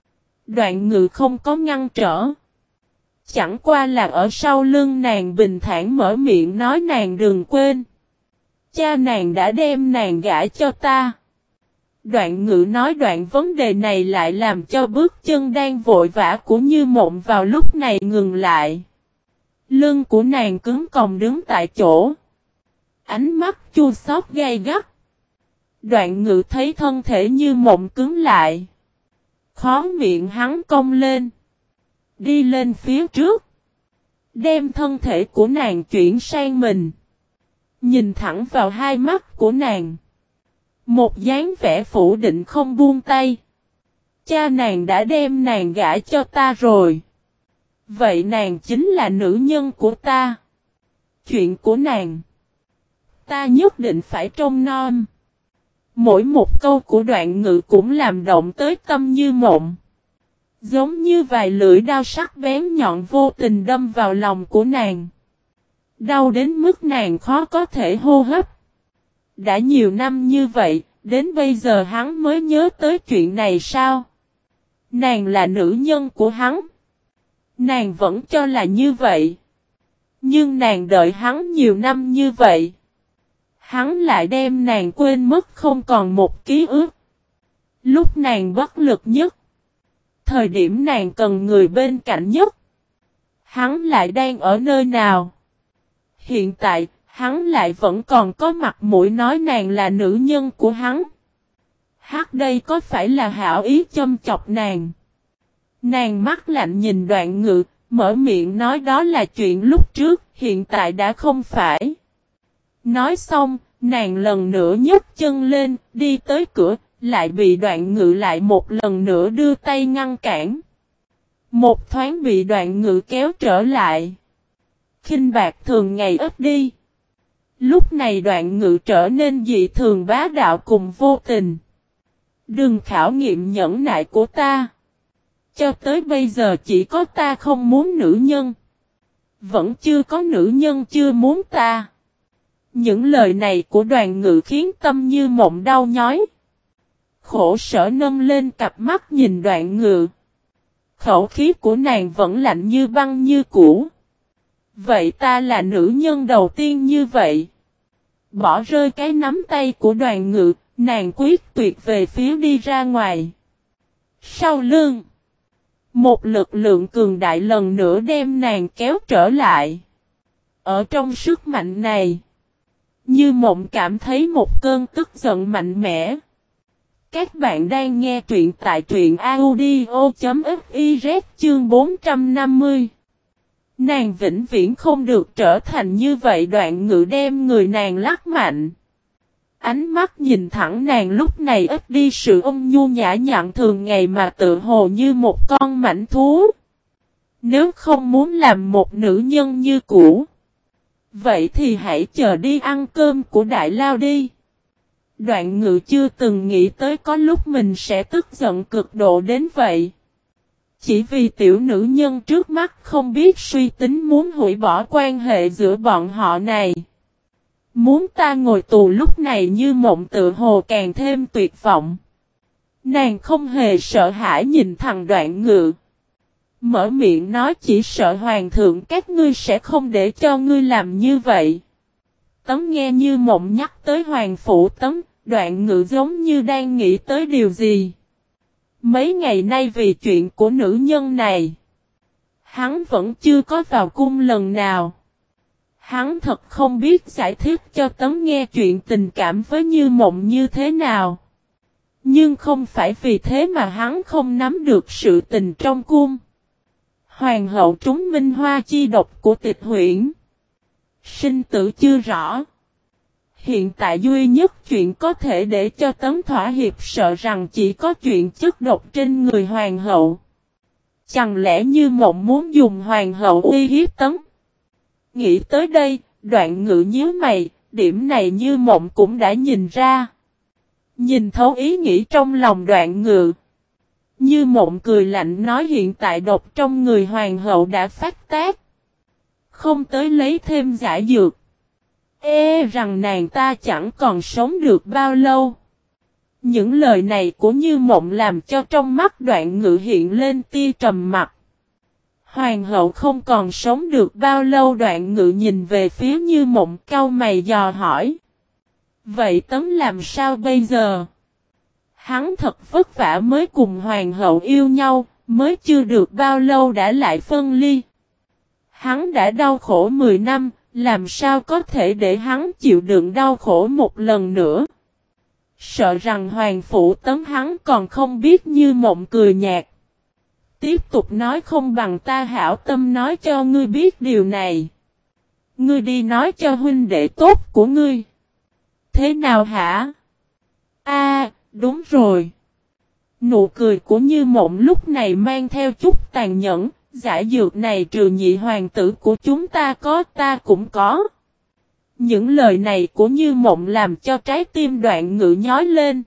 Đoạn Ngự không có ngăn trở. Chẳng qua là ở sau lưng nàng bình thản mở miệng nói nàng đừng quên. Cha nàng đã đem nàng gả cho ta. Đoạn Ngự nói đoạn vấn đề này lại làm cho bước chân đang vội vã của Như Mộng vào lúc này ngừng lại. Lưng của nàng cứng còng đứng tại chỗ. Ánh mắt chua xót gay gắt. Đoạn Ngự thấy thân thể Như Mộng cứng lại. Khóe miệng hắn cong lên. Đi lên phía trước. Đem thân thể của nàng chuyển sang mình. Nhìn thẳng vào hai mắt của nàng. Một dáng vẻ phủ định không buông tay. Cha nàng đã đem nàng gả cho ta rồi. Vậy nàng chính là nữ nhân của ta. Chuyện của nàng. Ta nhất định phải trông nom. Mỗi một câu của Đoạn Ngự cũng làm động tới tâm Như Mộng. Giống như vài lưỡi đao sắc bén nhọn vô tình đâm vào lòng của nàng. Đau đến mức nàng khó có thể hô hấp. Đã nhiều năm như vậy, đến bây giờ hắn mới nhớ tới chuyện này sao? Nàng là nữ nhân của hắn. Nàng vẫn cho là như vậy. Nhưng nàng đợi hắn nhiều năm như vậy. Hắn lại đem nàng quên mất không còn một ký ức. Lúc nàng bất lực nhất. Thời điểm nàng cần người bên cạnh nhất. Hắn lại đang ở nơi nào? Hiện tại, hắn lại vẫn còn có mặt mũi nói nàng là nữ nhân của hắn. Hắn đây có phải là hảo ý châm chọc nàng? Nàng mắt lạnh nhìn Đoạn Ngự, mở miệng nói đó là chuyện lúc trước, hiện tại đã không phải. Nói xong, nàng lần nữa nhấc chân lên, đi tới cửa, lại bị Đoạn Ngự lại một lần nữa đưa tay ngăn cản. Một thoáng bị Đoạn Ngự kéo trở lại. Khinh bạc thường ngày ít đi. Lúc này Đoạn Ngự trở nên dị thường bá đạo cùng vô tình. Đừng khảo nghiệm nhẫn nại của ta. Cho tới bây giờ chỉ có ta không muốn nữ nhân. Vẫn chưa có nữ nhân chưa muốn ta. Những lời này của Đoạn Ngự khiến tâm Như Mộng đau nhói. Khổ sở nâng lên cặp mắt nhìn Đoạn Ngự. Khẩu khí của nàng vẫn lạnh như băng như cũ. Vậy ta là nữ nhân đầu tiên như vậy. Bỏ rơi cái nắm tay của Đoạn Ngự, nàng quyết tuyệt về phía đi ra ngoài. Sau lưng, một lực lượng cường đại lần nữa đem nàng kéo trở lại. Ở trong sức mạnh này, Như Mộng cảm thấy một cơn tức giận mạnh mẽ. Các bạn đang nghe truyện tại truyện audio.fiz chương bốn trăm năm mươi. Nàng vĩnh viễn không được trở thành như vậy. Đoạn Ngự đem người nàng lắc mạnh. Ánh mắt nhìn thẳng nàng lúc này ít đi sự ôn nhu nhã nhặn thường ngày mà tự hồ như một con mãnh thú. Nếu không muốn làm một nữ nhân như cũ, vậy thì hãy chờ đi ăn cơm của Đại Lao đi. Đoạn Ngự chưa từng nghĩ tới có lúc mình sẽ tức giận cực độ đến vậy. Chỉ vì tiểu nữ nhân trước mắt không biết suy tính muốn hủy bỏ quan hệ giữa bọn họ này. Muốn ta ngồi tù lúc này Như Mộng tự hồ càng thêm tuyệt vọng. Nàng không hề sợ hãi nhìn thằng Đoạn Ngự. Mở miệng nói chỉ sợ hoàng thượng các ngươi sẽ không để cho ngươi làm như vậy. Tấm nghe Như Mộng nhắc tới hoàng phủ Tấm, Đoạn Ngự giống như đang nghĩ tới điều gì. Mấy ngày nay vì chuyện của nữ nhân này, hắn vẫn chưa có vào cung lần nào. Hắn thật không biết giải thích cho Tấm nghe chuyện tình cảm với Như Mộng như thế nào. Nhưng không phải vì thế mà hắn không nắm được sự tình trong cung. Hoàng hậu trúng minh hoa chi độc của Tịch Huyễn. Sinh tử chưa rõ. Hiện tại duy nhất chuyện có thể để cho Tấm thỏa hiệp sợ rằng chỉ có chuyện chất độc trên người hoàng hậu. Chẳng lẽ Như Mộng muốn dùng hoàng hậu uy hiếp Tấm? Nghĩ tới đây, Đoạn Ngự nhíu mày, điểm này Như Mộng cũng đã nhìn ra. Nhìn thấu ý nghĩ trong lòng Đoạn Ngự. Như Mộng cười lạnh nói hiện tại độc trong người hoàng hậu đã phát tác. Không tới lấy thêm giải dược. Ê rằng nàng ta chẳng còn sống được bao lâu. Những lời này của Như Mộng làm cho trong mắt Đoạn Ngự hiện lên tia trầm mặc. Hoàng hậu không còn sống được bao lâu. Đoạn Ngự nhìn về phía Như Mộng cau mày dò hỏi. Vậy Tấm làm sao bây giờ? Hắn thật vất vả mới cùng hoàng hậu yêu nhau, mới chưa được bao lâu đã lại phân ly. Hắn đã đau khổ mười năm, làm sao có thể để hắn chịu đựng đau khổ một lần nữa? Sợ rằng hoàng phủ Tấm hắn còn không biết. Như Mộng cười nhạt. Tiếp tục nói không bằng ta hảo tâm nói cho ngươi biết điều này. Ngươi đi nói cho huynh đệ tốt của ngươi. Thế nào hả? A, đúng rồi. Nụ cười của Như Mộng lúc này mang theo chút tàn nhẫn. Giải dược này trừ nhị hoàng tử của chúng ta có ta cũng có. Những lời này của Như Mộng làm cho trái tim Đoạn Ngự nhói lên.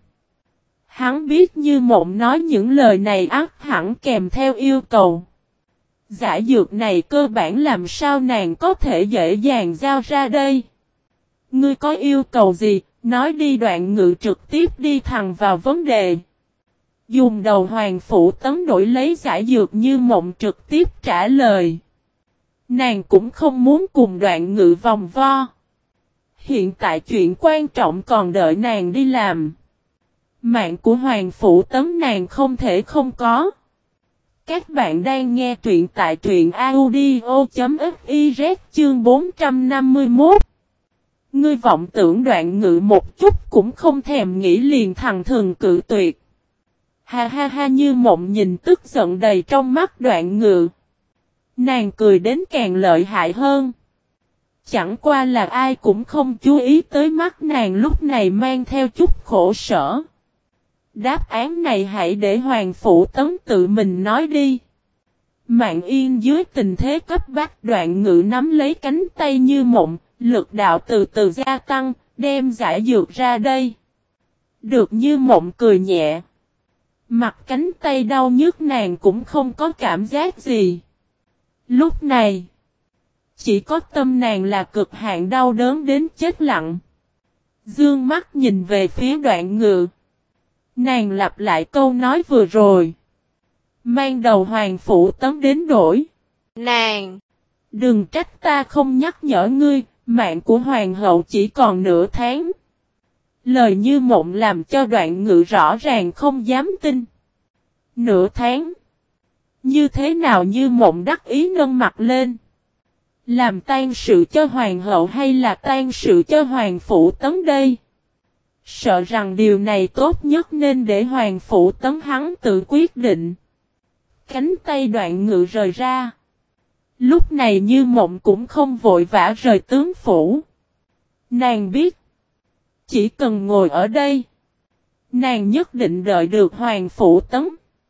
Hắn biết Như Mộng nói những lời này ắt hẳn kèm theo yêu cầu. Giải dược này cơ bản làm sao nàng có thể dễ dàng giao ra đây? Ngươi có yêu cầu gì? Nói đi. Đoạn Ngự trực tiếp đi thẳng vào vấn đề. Dùng đầu hoàng phủ Tấm đổi lấy giải dược. Như Mộng trực tiếp trả lời. Nàng cũng không muốn cùng Đoạn Ngự vòng vo. Hiện tại chuyện quan trọng còn đợi nàng đi làm. Mạng của hoàng phủ Tấm nàng không thể không có. Các bạn đang nghe truyện tại truyện audio chấm fiz chương bốn trăm năm mươi mốt. Ngươi vọng tưởng Đoạn Ngự một chút cũng không thèm nghĩ liền thằng thường cự tuyệt. Ha ha ha. Như Mộng nhìn tức giận đầy trong mắt Đoạn Ngự. Nàng cười đến càng lợi hại hơn. Chẳng qua là ai cũng không chú ý tới mắt nàng lúc này mang theo chút khổ sở. Đáp án này hãy để hoàng phủ Tấm tự mình nói đi. Mạn Yên dưới tình thế cấp bách. Đoạn Ngự nắm lấy cánh tay Như Mộng, lực đạo từ từ gia tăng, đem giải dược ra đây. Được. Như Mộng cười nhẹ. Mặt cánh tay đau nhức nàng cũng không có cảm giác gì. Lúc này, chỉ có tâm nàng là cực hạn đau đớn đến chết lặng. Dương mắt nhìn về phía Đoạn Ngự. Nàng lặp lại câu nói vừa rồi. Mang đầu hoàng phủ Tấm đến đổi. Nàng! Đừng trách ta không nhắc nhở ngươi, mạng của hoàng hậu chỉ còn nửa tháng. Lời Như Mộng làm cho Đoạn Ngự rõ ràng không dám tin. Nửa tháng? Như thế nào? Như Mộng đắc ý nâng mặt lên. Làm tan sự cho hoàng hậu hay là tan sự cho hoàng phủ Tấm đây? Sợ rằng điều này tốt nhất nên để hoàng phủ Tấm hắn tự quyết định. Cánh tay Đoạn Ngự rời ra. Lúc này Như Mộng cũng không vội vã rời tướng phủ. Nàng biết, chỉ cần ngồi ở đây, nàng nhất định đợi được hoàng phủ Tấm.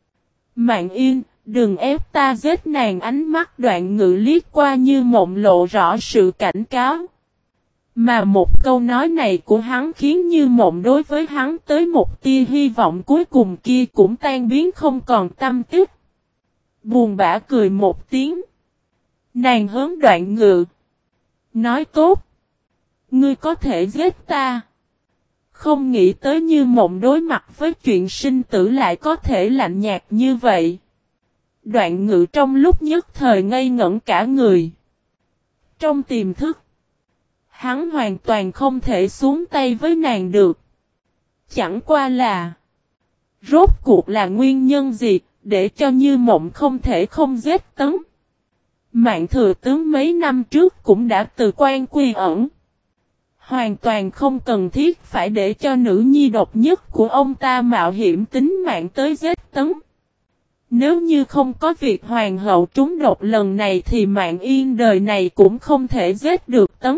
Mạn Yên, đừng ép ta giết nàng. Ánh mắt Đoạn Ngự liếc qua Như Mộng lộ rõ sự cảnh cáo. Mà một câu nói này của hắn khiến Như Mộng đối với hắn tới một tia hy vọng cuối cùng kia cũng tan biến không còn tăm tích. Buồn bã cười một tiếng. Nàng hướng Đoạn Ngự. Nói tốt. Ngươi có thể giết ta. Không nghĩ tới Như Mộng đối mặt với chuyện sinh tử lại có thể lạnh nhạt như vậy. Đoạn Ngự trong lúc nhất thời ngây ngẩn cả người. Trong tiềm thức. Hắn hoàn toàn không thể xuống tay với nàng được. Chẳng qua là. Rốt cuộc là nguyên nhân gì để cho Như Mộng không thể không giết Tấn. Mạng Thừa Tướng mấy năm trước cũng đã từ quan quy ẩn. Hoàn toàn không cần thiết phải để cho nữ nhi độc nhất của ông ta mạo hiểm tính mạng tới giết Tấn. Nếu như không có việc hoàng hậu trúng độc lần này thì Mạng Yên đời này cũng không thể giết được Tấn.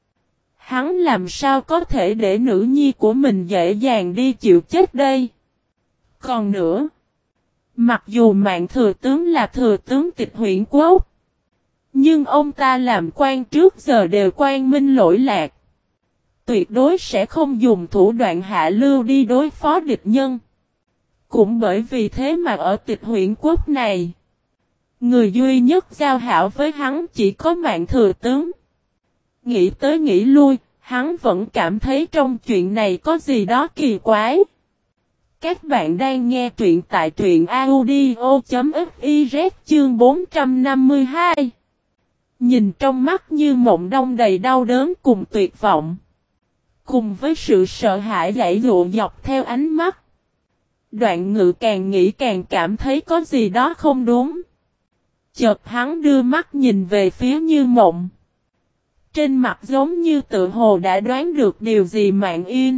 Hắn làm sao có thể để nữ nhi của mình dễ dàng đi chịu chết đây? Còn nữa, mặc dù Mạng Thừa Tướng là thừa tướng Tịch Huyện Quốc, nhưng ông ta làm quan trước giờ đều quang minh lỗi lạc. Tuyệt đối sẽ không dùng thủ đoạn hạ lưu đi đối phó địch nhân. Cũng bởi vì thế mà ở Tịch Huyện Quốc này, người duy nhất giao hảo với hắn chỉ có Mạng Thừa Tướng. Nghĩ tới nghĩ lui, hắn vẫn cảm thấy trong chuyện này có gì đó kỳ quái. Các bạn đang nghe truyện tại truyện audio chấm fiz chương bốn trăm năm mươi hai. Nhìn trong mắt Như Mộng đông đầy đau đớn cùng tuyệt vọng. Cùng với sự sợ hãi dãy dụa dọc theo ánh mắt. Đoạn Ngự càng nghĩ càng cảm thấy có gì đó không đúng. Chợt hắn đưa mắt nhìn về phía Như Mộng. Trên mặt giống như tự hồ đã đoán được điều gì Mạng Yên.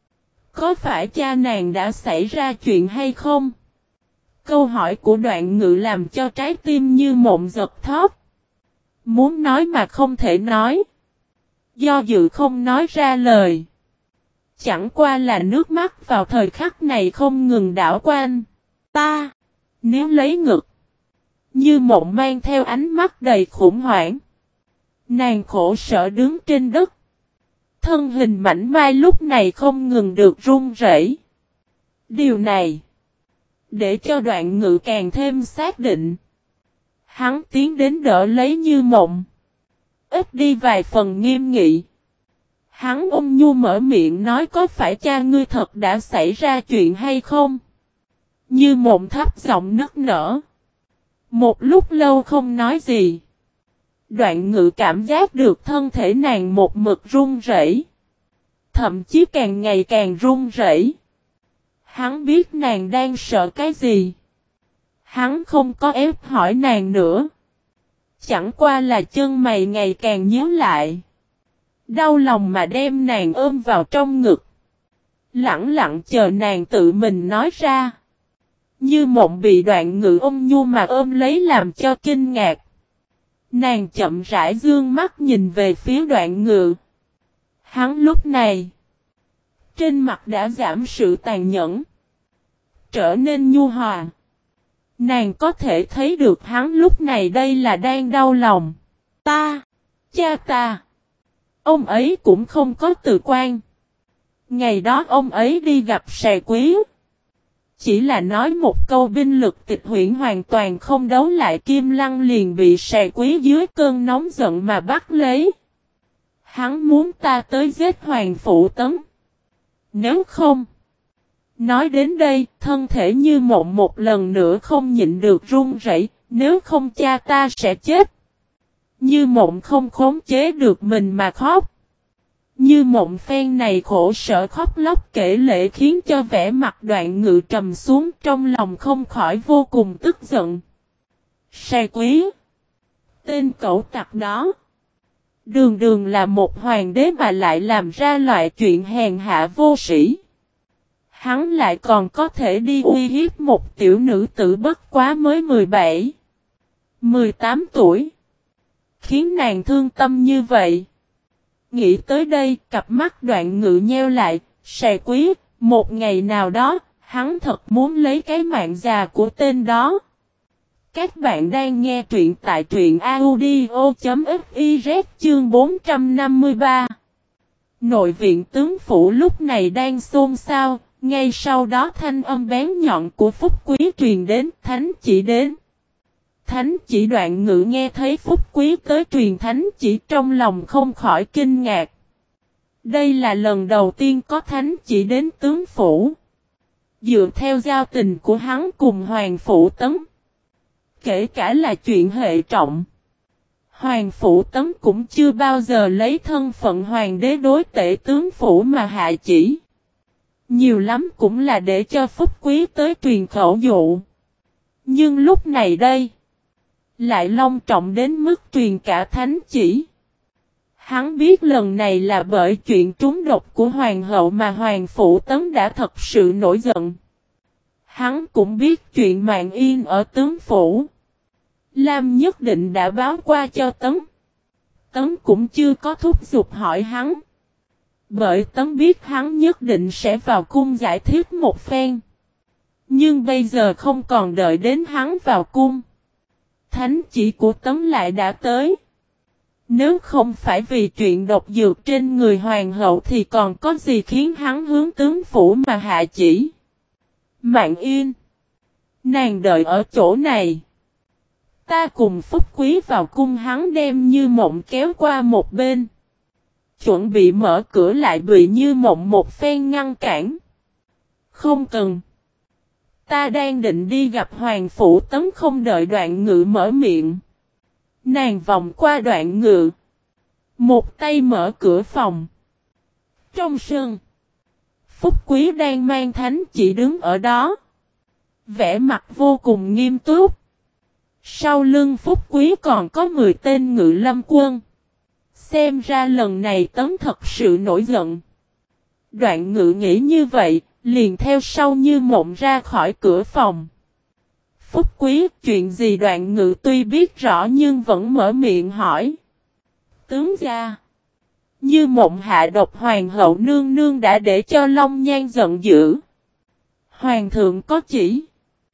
Có phải cha nàng đã xảy ra chuyện hay không? Câu hỏi của Đoạn Ngự làm cho trái tim Như Mộng giật thót. Muốn nói mà không thể nói. Do dự không nói ra lời. Chẳng qua là nước mắt vào thời khắc này không ngừng đảo quanh. Ta, nếu lấy ngực. Như Mộng mang theo ánh mắt đầy khủng hoảng. Nàng khổ sở đứng trên đất. Thân hình mảnh mai lúc này không ngừng được run rẩy. Điều này, để cho Đoạn Ngự càng thêm xác định. Hắn tiến đến đỡ lấy Như Mộng. Ít đi vài phần nghiêm nghị. Hắn ôn nhu mở miệng nói có phải cha ngươi thật đã xảy ra chuyện hay không? Như Mộng thấp giọng nức nở. Một lúc lâu không nói gì. Đoạn Ngự cảm giác được thân thể nàng một mực run rẩy. Thậm chí càng ngày càng run rẩy. Hắn biết nàng đang sợ cái gì. Hắn không có ép hỏi nàng nữa. Chẳng qua là chân mày ngày càng nhíu lại. Đau lòng mà đem nàng ôm vào trong ngực. Lặng lặng chờ nàng tự mình nói ra. Như Mộng bị Đoạn Ngự ôm nhu mà ôm lấy làm cho kinh ngạc. Nàng chậm rãi dương mắt nhìn về phía Đoạn Ngự. Hắn lúc này, trên mặt đã giảm sự tàn nhẫn, trở nên nhu hòa. Nàng có thể thấy được hắn lúc này đây là đang đau lòng. Ta, cha ta, ông ấy cũng không có từ quan. Ngày đó ông ấy đi gặp Sài Quý. Chỉ là nói một câu binh lực Tịch Huyện hoàn toàn không đấu lại Kim Lăng liền bị Sài Quý dưới cơn nóng giận mà bắt lấy. Hắn muốn ta tới giết Hoàng Phụ Tấn. Nếu không. Nói đến đây, thân thể Như Mộng một lần nữa không nhịn được run rẩy, nếu không cha ta sẽ chết. Như Mộng không khống chế được mình mà khóc. Như Mộng phen này khổ sở khóc lóc kể lể khiến cho vẻ mặt Đoạn Ngự trầm xuống trong lòng không khỏi vô cùng tức giận. Sài Quý. Tên cẩu tặc đó. Đường đường là một hoàng đế mà lại làm ra loại chuyện hèn hạ vô sĩ. Hắn lại còn có thể đi uy hiếp một tiểu nữ tử bất quá mới mười bảy, mười tám tuổi. Khiến nàng thương tâm như vậy. Nghĩ tới đây, cặp mắt Đoạn Ngự nheo lại, Sài Quý, một ngày nào đó, hắn thật muốn lấy cái mạng già của tên đó. Các bạn đang nghe truyện tại truyện audio chấm fiz chương bốn trăm năm mươi ba. Nội viện tướng phủ lúc này đang xôn xao, ngay sau đó thanh âm bén nhọn của Phúc Quý truyền đến, thánh chỉ đến. Thánh chỉ Đoạn Ngự nghe thấy Phúc Quý tới truyền thánh chỉ trong lòng không khỏi kinh ngạc. Đây là lần đầu tiên có thánh chỉ đến tướng phủ. Dựa theo giao tình của hắn cùng Hoàng Phủ Tấn, kể cả là chuyện hệ trọng, Hoàng Phủ Tấn cũng chưa bao giờ lấy thân phận hoàng đế đối tể tướng phủ mà hạ chỉ. Nhiều lắm cũng là để cho Phúc Quý tới truyền khẩu dụ. Nhưng lúc này đây, lại long trọng đến mức truyền cả thánh chỉ. Hắn biết lần này là bởi chuyện trúng độc của hoàng hậu mà Hoàng Phủ Tấn đã thật sự nổi giận. Hắn cũng biết chuyện Mạng Yên ở tướng phủ. Lam nhất định đã báo qua cho Tấn. Tấn cũng chưa có thúc giục hỏi hắn. Bởi Tấn biết hắn nhất định sẽ vào cung giải thích một phen. Nhưng bây giờ không còn đợi đến hắn vào cung. Thánh chỉ của Tấn lại đã tới. Nếu không phải vì chuyện độc dược trên người hoàng hậu thì còn có gì khiến hắn hướng tướng phủ mà hạ chỉ. Mạng Yên, nàng đợi ở chỗ này. Ta cùng Phúc Quý vào cung, hắn đem Như Mộng kéo qua một bên. Chuẩn bị mở cửa lại bị Như Mộng một phen ngăn cản. Không cần. Ta đang định đi gặp Hoàng Phủ Tấn, không đợi Đoạn Ngự mở miệng. Nàng vòng qua Đoạn Ngự. Một tay mở cửa phòng. Trong sân, Phúc Quý đang mang thánh chỉ đứng ở đó. Vẻ mặt vô cùng nghiêm túc. Sau lưng Phúc Quý còn có mười tên ngự lâm quân. Xem ra lần này Tấn thật sự nổi giận. Đoạn Ngự nghĩ như vậy, liền theo sau Như Mộng ra khỏi cửa phòng. Phúc Quý, chuyện gì? Đoạn Ngự tuy biết rõ nhưng vẫn mở miệng hỏi. Tướng gia, Như Mộng hạ độc hoàng hậu nương nương đã để cho Long Nhan giận dữ. Hoàng thượng có chỉ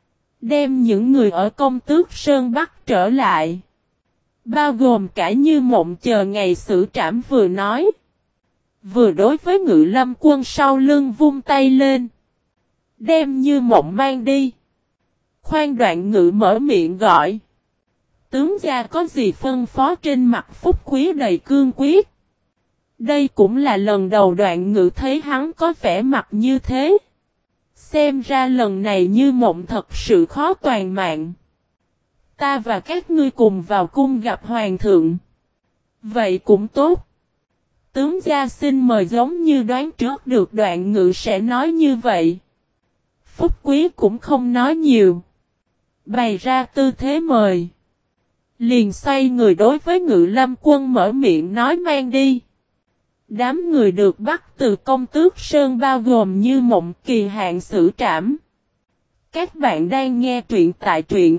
đem những người ở Công Tước Sơn bắt trở lại, bao gồm cả Như Mộng, chờ ngày xử trảm. Vừa nói, vừa đối với ngự lâm quân sau lưng vung tay lên. Đem Như Mộng mang đi. Khoan, Đoạn Ngự mở miệng gọi. Tướng gia có gì phân phó? Trên mặt Phúc Quý đầy cương quyết. Đây cũng là lần đầu Đoạn Ngự thấy hắn có vẻ mặt như thế. Xem ra lần này Như Mộng thật sự khó toàn mạng. Ta và các ngươi cùng vào cung gặp hoàng thượng. Vậy cũng tốt. Tướng gia xin mời. Giống như đoán trước được Đoạn Ngự sẽ nói như vậy, Phúc Quý cũng không nói nhiều, bày ra tư thế mời. Liền xoay người đối với ngự lâm quân mở miệng nói mang đi. Đám người được bắt từ Công Tước Sơn bao gồm Như Mộng, kỳ hạn xử trảm. Các bạn đang nghe truyện tại truyện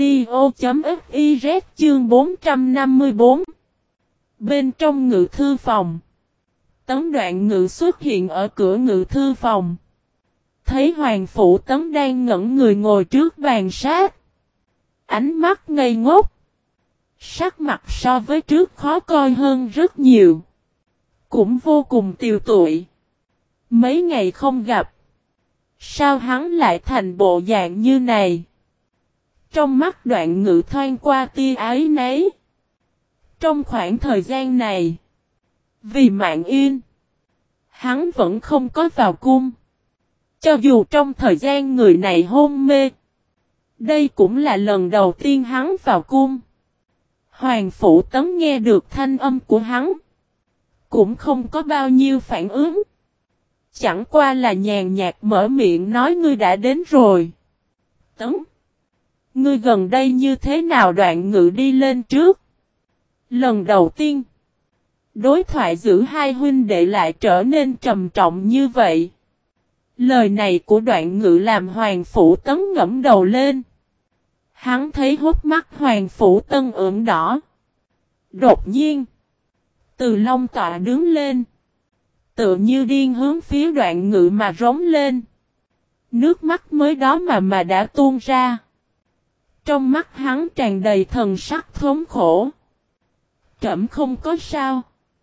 audio.fiz chương bốn trăm năm mươi tư. Bên trong ngự thư phòng, Tấn Đoạn Ngự xuất hiện ở cửa ngự thư phòng. Thấy Hoàng Phủ Tấn đang ngẩn người ngồi trước bàn sát. Ánh mắt ngây ngốc. Sắc mặt so với trước khó coi hơn rất nhiều. Cũng vô cùng tiều tụy. Mấy ngày không gặp, sao hắn lại thành bộ dạng như này? Trong mắt Đoạn Ngự thoáng qua tia ái nấy. Trong khoảng thời gian này, vì Mạng Yên, hắn vẫn không có vào cung. Cho dù trong thời gian người này hôn mê, đây cũng là lần đầu tiên hắn vào cung. Hoàng Phủ Tấn nghe được thanh âm của hắn, cũng không có bao nhiêu phản ứng. Chẳng qua là nhàn nhạt mở miệng nói ngươi đã đến rồi. Tấn, ngươi gần đây như thế nào? Đoạn Ngự đi lên trước. Lần đầu tiên, đối thoại giữa hai huynh đệ lại trở nên trầm trọng như vậy. Lời này của Đoạn Ngự làm Hoàng Phủ Tấn ngẫm đầu lên. Hắn thấy hốc mắt Hoàng Phủ Tấn ửng đỏ. Đột nhiên, từ Long tọa đứng lên, tựa như điên hướng phía Đoạn Ngự mà rống lên. Nước mắt mới đó mà mà đã tuôn ra. Trong mắt hắn tràn đầy thần sắc thống khổ. Trẫm không có sao.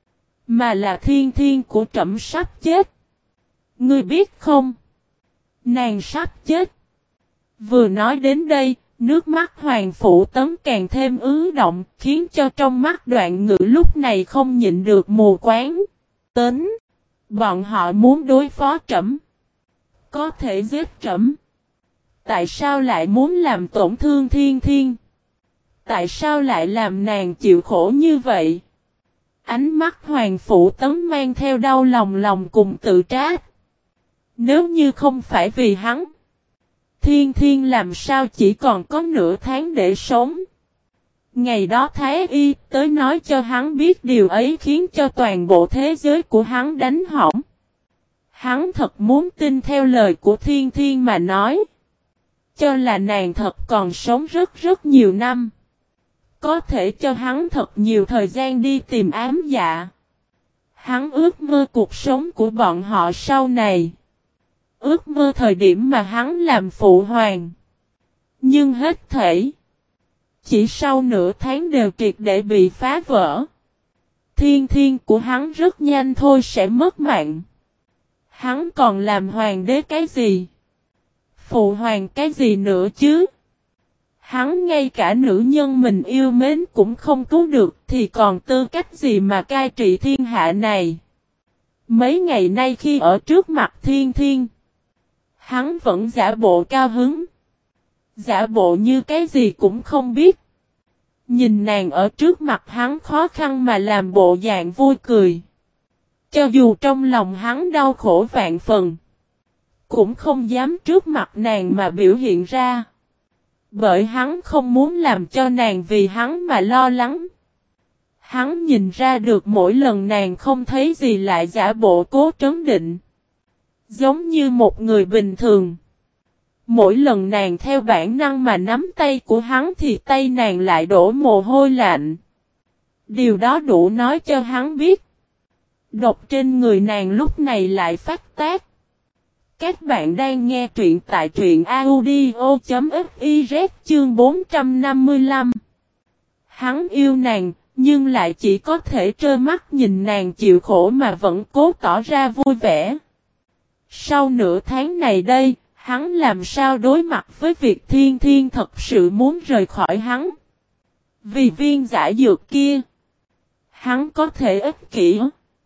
Mà là Thiên Thiên của trẫm sắp chết. Ngươi biết không? Nàng sắp chết. Vừa nói đến đây, nước mắt Hoàng Phủ Tấn càng thêm ứ động, khiến cho trong mắt Đoạn Ngự lúc này không nhịn được mù quáng. Tấn, bọn họ muốn đối phó trẫm, có thể giết trẫm. Tại sao lại muốn làm tổn thương Thiên Thiên? Tại sao lại làm nàng chịu khổ như vậy? Ánh mắt Hoàng Phủ Tấn mang theo đau lòng lòng cùng tự trách. Nếu như không phải vì hắn, Thiên Thiên làm sao chỉ còn có nửa tháng để sống. Ngày đó Thái Y tới nói cho hắn biết điều ấy khiến cho toàn bộ thế giới của hắn đánh hỏng. Hắn thật muốn tin theo lời của Thiên Thiên mà nói. Cho là nàng thật còn sống rất rất nhiều năm. Có thể cho hắn thật nhiều thời gian đi tìm ám dạ. Hắn ước mơ cuộc sống của bọn họ sau này. Ước mơ thời điểm mà hắn làm phụ hoàng. Nhưng hết thảy chỉ sau nửa tháng đều triệt để bị phá vỡ. Thiên Thiên của hắn rất nhanh thôi sẽ mất mạng. Hắn còn làm hoàng đế cái gì? Phụ hoàng cái gì nữa chứ? Hắn ngay cả nữ nhân mình yêu mến cũng không cứu được thì còn tư cách gì mà cai trị thiên hạ này? Mấy ngày nay khi ở trước mặt Thiên Thiên, hắn vẫn giả bộ cao hứng. Giả bộ như cái gì cũng không biết. Nhìn nàng ở trước mặt hắn khó khăn mà làm bộ dạng vui cười. Cho dù trong lòng hắn đau khổ vạn phần, cũng không dám trước mặt nàng mà biểu hiện ra. Bởi hắn không muốn làm cho nàng vì hắn mà lo lắng. Hắn nhìn ra được mỗi lần nàng không thấy gì lại giả bộ cố trấn định. Giống như một người bình thường. Mỗi lần nàng theo bản năng mà nắm tay của hắn thì tay nàng lại đổ mồ hôi lạnh. Điều đó đủ nói cho hắn biết. Độc trên người nàng lúc này lại phát tác. Các bạn đang nghe truyện tại truyện audio.fiz chương bốn trăm năm mươi lăm. Hắn yêu nàng, nhưng lại chỉ có thể trơ mắt nhìn nàng chịu khổ mà vẫn cố tỏ ra vui vẻ. Sau nửa tháng này đây, hắn làm sao đối mặt với việc Thiên Thiên thật sự muốn rời khỏi hắn? Vì viên giải dược kia, hắn có thể ích kỷ.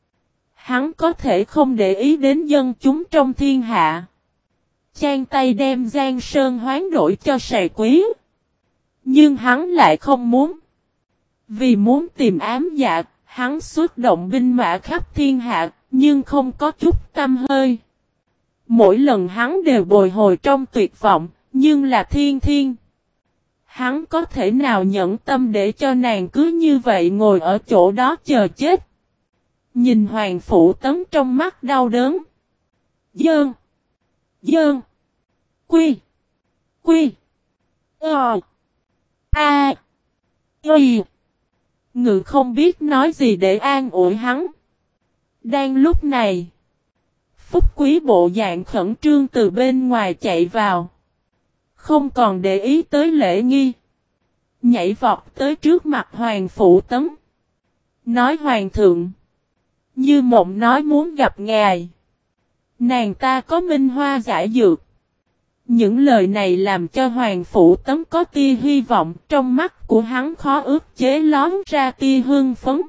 Hắn có thể không để ý đến dân chúng trong thiên hạ. Chan tay đem Giang Sơn hoán đổi cho Sài Quý. Nhưng hắn lại không muốn. Vì muốn tìm ám dạ, hắn xuất động binh mã khắp thiên hạ, nhưng không có chút tâm hơi. Mỗi lần hắn đều bồi hồi trong tuyệt vọng, nhưng là Thiên Thiên. Hắn có thể nào nhẫn tâm để cho nàng cứ như vậy ngồi ở chỗ đó chờ chết. Nhìn Hoàng Phủ Tấn trong mắt đau đớn. Dơn. Dơn. Quy. Quy. Ờ. A. Y. Ngự không biết nói gì để an ủi hắn. Đang lúc này, Phúc Quý bộ dạng khẩn trương từ bên ngoài chạy vào. Không còn để ý tới lễ nghi. Nhảy vọt tới trước mặt Hoàng Phủ Tấn. Nói Hoàng thượng. Như Mộng nói muốn gặp ngài. Nàng ta có minh hoa giải dược. Những lời này làm cho Hoàng Phủ Tấn có tia hy vọng, trong mắt của hắn khó ức chế lón ra tia hương phấn.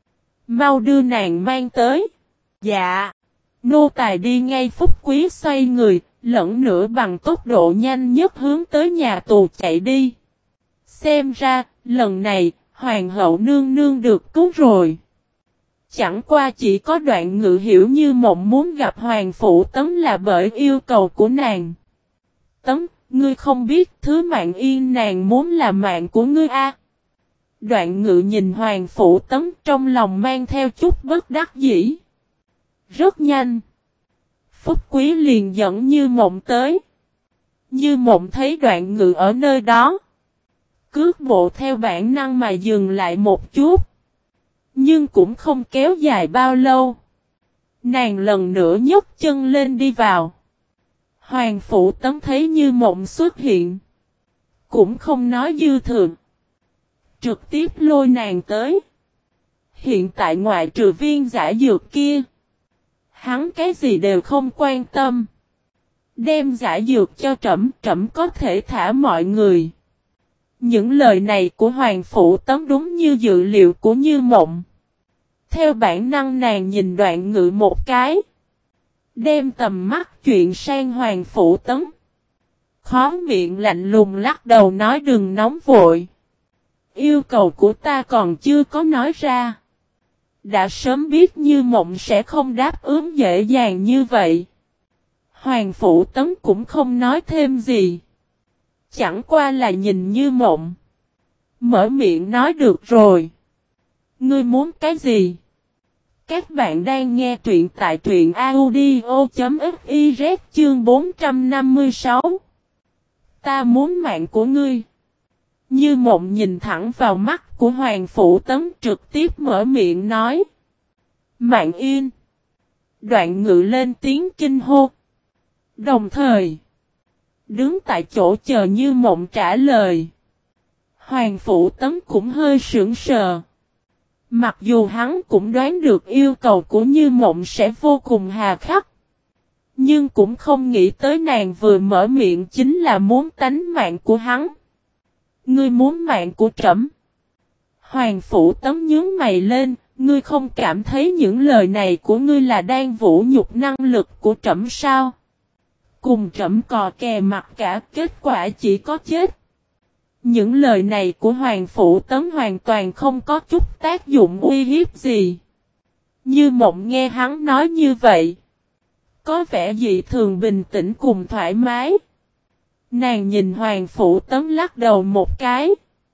Mau đưa nàng mang tới. Dạ. Nô tài đi ngay. Phúc Quý xoay người, lẫn nữa bằng tốc độ nhanh nhất hướng tới nhà tù chạy đi. Xem ra, lần này, Hoàng hậu nương nương được cứu rồi. Chẳng qua chỉ có Đoạn Ngự hiểu Như Mộng muốn gặp Hoàng Phủ Tấn là bởi yêu cầu của nàng. Tấn, ngươi không biết thứ mạng yên nàng muốn là mạng của ngươi a. À. Đoạn Ngự nhìn Hoàng Phủ Tấn trong lòng mang theo chút bất đắc dĩ. Rất nhanh. Phúc Quý liền dẫn Như Mộng tới. Như Mộng thấy Đoạn Ngự ở nơi đó. Cước bộ theo bản năng mà dừng lại một chút. Nhưng cũng không kéo dài bao lâu. Nàng lần nữa nhấc chân lên đi vào. Hoàng Phủ Tấn thấy Như Mộng xuất hiện. Cũng không nói dư thừa. Trực tiếp lôi nàng tới. Hiện tại ngoại trừ viên giải dược kia, hắn cái gì đều không quan tâm. Đem giải dược cho trẫm, trẫm có thể thả mọi người. Những lời này của Hoàng Phủ Tấn đúng như dự liệu của Như Mộng. Theo bản năng nàng nhìn Đoạn Ngự một cái. Đem tầm mắt chuyện sang Hoàng Phủ Tấn. Khó miệng lạnh lùng lắc đầu nói đừng nóng vội. Yêu cầu của ta còn chưa có nói ra. Đã sớm biết Như Mộng sẽ không đáp ứng dễ dàng như vậy. Hoàng Phủ Tấn cũng không nói thêm gì. Chẳng qua là nhìn Như Mộng. Mở miệng nói được rồi. Ngươi muốn cái gì? Các bạn đang nghe truyện tại truyện audio.fiz chương bốn trăm năm mươi sáu. Ta muốn mạng của ngươi. Như Mộng nhìn thẳng vào mắt của Hoàng Phủ Tấn trực tiếp mở miệng nói. Mạng Yên. Đoạn Ngự lên tiếng kinh hô. Đồng thời, đứng tại chỗ chờ Như Mộng trả lời. Hoàng Phủ Tấn cũng hơi sững sờ. Mặc dù hắn cũng đoán được yêu cầu của Như Mộng sẽ vô cùng hà khắc. Nhưng cũng không nghĩ tới nàng vừa mở miệng chính là muốn tánh mạng của hắn. Ngươi muốn mạng của trẫm? Hoàng Phủ Tấn nhướng mày lên, ngươi không cảm thấy những lời này của ngươi là đang vũ nhục năng lực của trẫm sao? Cùng trẫm cò kè mặt cả, kết quả chỉ có chết. Những lời này của Hoàng Phủ Tấn hoàn toàn không có chút tác dụng uy hiếp gì. Như Mộng nghe hắn nói như vậy, có vẻ dị thường bình tĩnh cùng thoải mái. Nàng nhìn Hoàng Phủ Tấn lắc đầu một cái.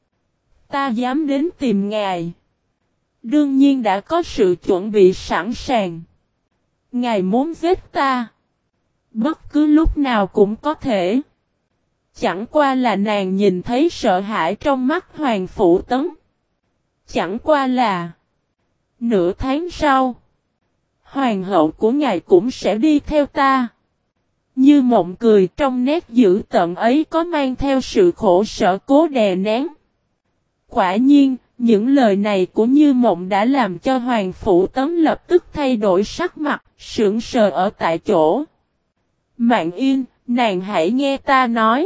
Ta dám đến tìm ngài. Đương nhiên đã có sự chuẩn bị sẵn sàng. Ngài muốn giết ta, bất cứ lúc nào cũng có thể. Chẳng qua là nàng nhìn thấy sợ hãi trong mắt Hoàng Phủ Tấn. Chẳng qua là nửa tháng sau, hoàng hậu của ngài cũng sẽ đi theo ta. Như Mộng cười, trong nét dữ tợn ấy có mang theo sự khổ sở cố đè nén. Quả nhiên, những lời này của Như Mộng đã làm cho Hoàng Phủ Tấn lập tức thay đổi sắc mặt, sững sờ ở tại chỗ. Mạng Yên, nàng hãy nghe ta nói.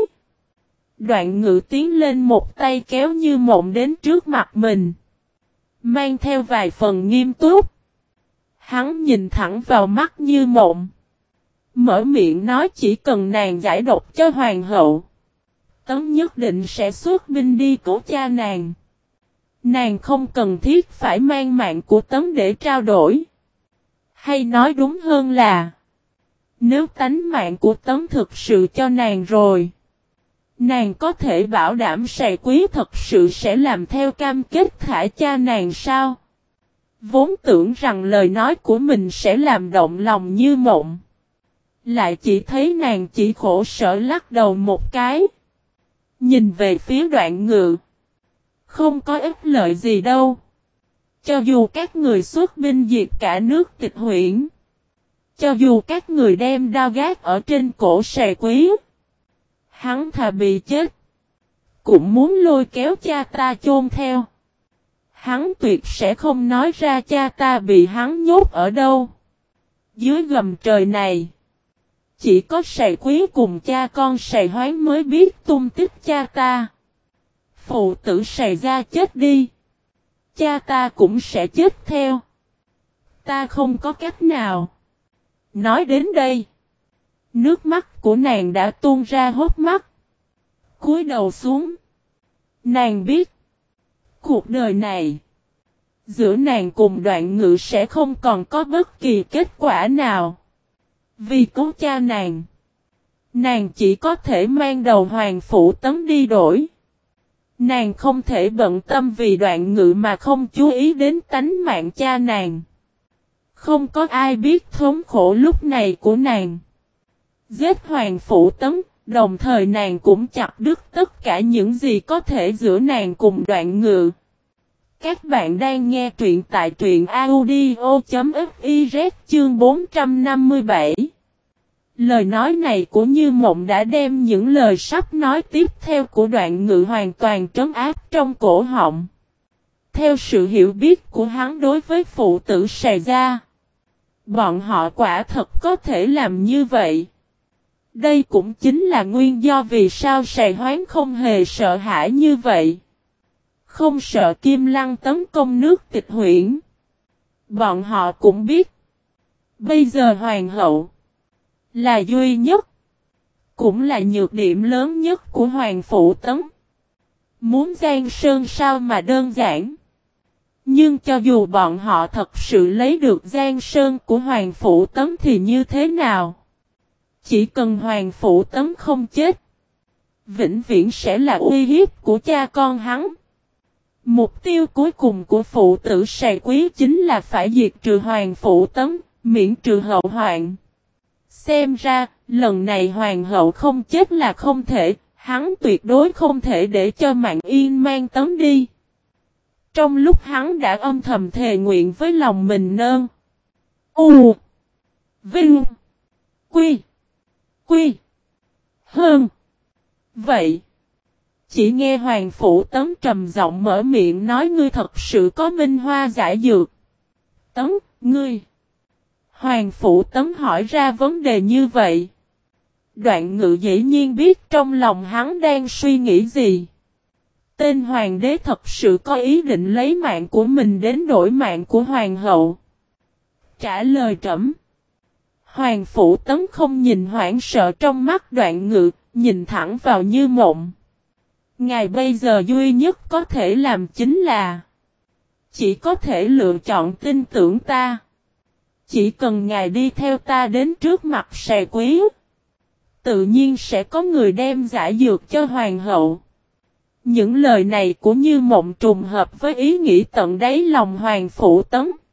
Đoạn Ngự tiến lên một tay kéo Như Mộng đến trước mặt mình, mang theo vài phần nghiêm túc. Hắn nhìn thẳng vào mắt Như Mộng, mở miệng nói chỉ cần nàng giải độc cho hoàng hậu, Tấn nhất định sẽ xuất binh đi cứu cha nàng. Nàng không cần thiết phải mang mạng của Tấn để trao đổi. Hay nói đúng hơn là, nếu tánh mạng của Tấn thực sự cho nàng rồi, nàng có thể bảo đảm Sài Quý thật sự sẽ làm theo cam kết thả cha nàng sao? Vốn tưởng rằng lời nói của mình sẽ làm động lòng Như Mộng, lại chỉ thấy nàng chỉ khổ sở lắc đầu một cái. Nhìn về phía Đoạn Ngự. Không có ích lợi gì đâu. Cho dù các người xuất binh diệt cả nước Tịch Huyện, cho dù các người đem đao gác ở trên cổ Sài Quý, hắn thà bị chết, cũng muốn lôi kéo cha ta chôn theo. Hắn tuyệt sẽ không nói ra cha ta bị hắn nhốt ở đâu. Dưới gầm trời này, chỉ có Sài Quý cùng cha con Sài Hoán mới biết tung tích cha ta. Phụ tử Sài gia chết đi, cha ta cũng sẽ chết theo. Ta không có cách nào. Nói đến đây, nước mắt của nàng đã tuôn ra hốc mắt. Cúi đầu xuống. Nàng biết, cuộc đời này, giữa nàng cùng Đoạn Ngự sẽ không còn có bất kỳ kết quả nào. Vì cứu cha nàng, nàng chỉ có thể mang đầu Hoàng Phủ Tấn đi đổi. Nàng không thể bận tâm vì Đoạn Ngự mà không chú ý đến tánh mạng cha nàng. Không có ai biết thống khổ lúc này của nàng. Giết Hoàng Phủ Tấn, đồng thời nàng cũng chặt đứt tất cả những gì có thể giữa nàng cùng Đoạn Ngự. Các bạn đang nghe truyện tại truyện audio.fiz chương bốn trăm năm mươi bảy. Lời nói này của Như Mộng đã đem những lời sắp nói tiếp theo của Đoạn Ngự hoàn toàn trấn áp trong cổ họng. Theo sự hiểu biết của hắn đối với phụ tử Sài Gia, bọn họ quả thật có thể làm như vậy. Đây cũng chính là nguyên do vì sao Sài Hoán không hề sợ hãi như vậy. Không sợ Kim Lăng tấn công nước Tịch Huyễn. Bọn họ cũng biết. Bây giờ hoàng hậu là duy nhất, cũng là nhược điểm lớn nhất của Hoàng Phủ Tấn. Muốn Giang Sơn sao mà đơn giản. Nhưng cho dù bọn họ thật sự lấy được Giang Sơn của Hoàng Phủ Tấn thì như thế nào? Chỉ cần Hoàng Phủ Tấn không chết, vĩnh viễn sẽ là uy hiếp của cha con hắn. Mục tiêu cuối cùng của phụ tử Sài Quý chính là phải diệt trừ Hoàng Phủ Tấn, miễn trừ hậu hoạn. Xem ra, lần này Hoàng hậu không chết là không thể, hắn tuyệt đối không thể để cho Mạn Yên mang Tấn đi. Trong lúc hắn đã âm thầm thề nguyện với lòng mình nơn. U. Vinh. Quy. Quy. Hơn. Vậy. Chỉ nghe Hoàng Phủ Tấn trầm giọng mở miệng nói ngươi thật sự có minh hoa giải dược. Tấn, ngươi. Hoàng Phủ Tấn hỏi ra vấn đề như vậy. Đoạn Ngự dĩ nhiên biết trong lòng hắn đang suy nghĩ gì. Tên hoàng đế thật sự có ý định lấy mạng của mình đến đổi mạng của hoàng hậu. Trả lời trẫm. Hoàng Phủ Tấn không nhìn hoảng sợ trong mắt Đoạn Ngự, nhìn thẳng vào Như Mộng. Ngài bây giờ duy nhất có thể làm chính là chỉ có thể lựa chọn tin tưởng ta. Chỉ cần ngài đi theo ta đến trước mặt Sài Quý, tự nhiên sẽ có người đem giải dược cho hoàng hậu. Những lời này của Như Mộng trùng hợp với ý nghĩ tận đáy lòng Hoàng Phủ Tấn.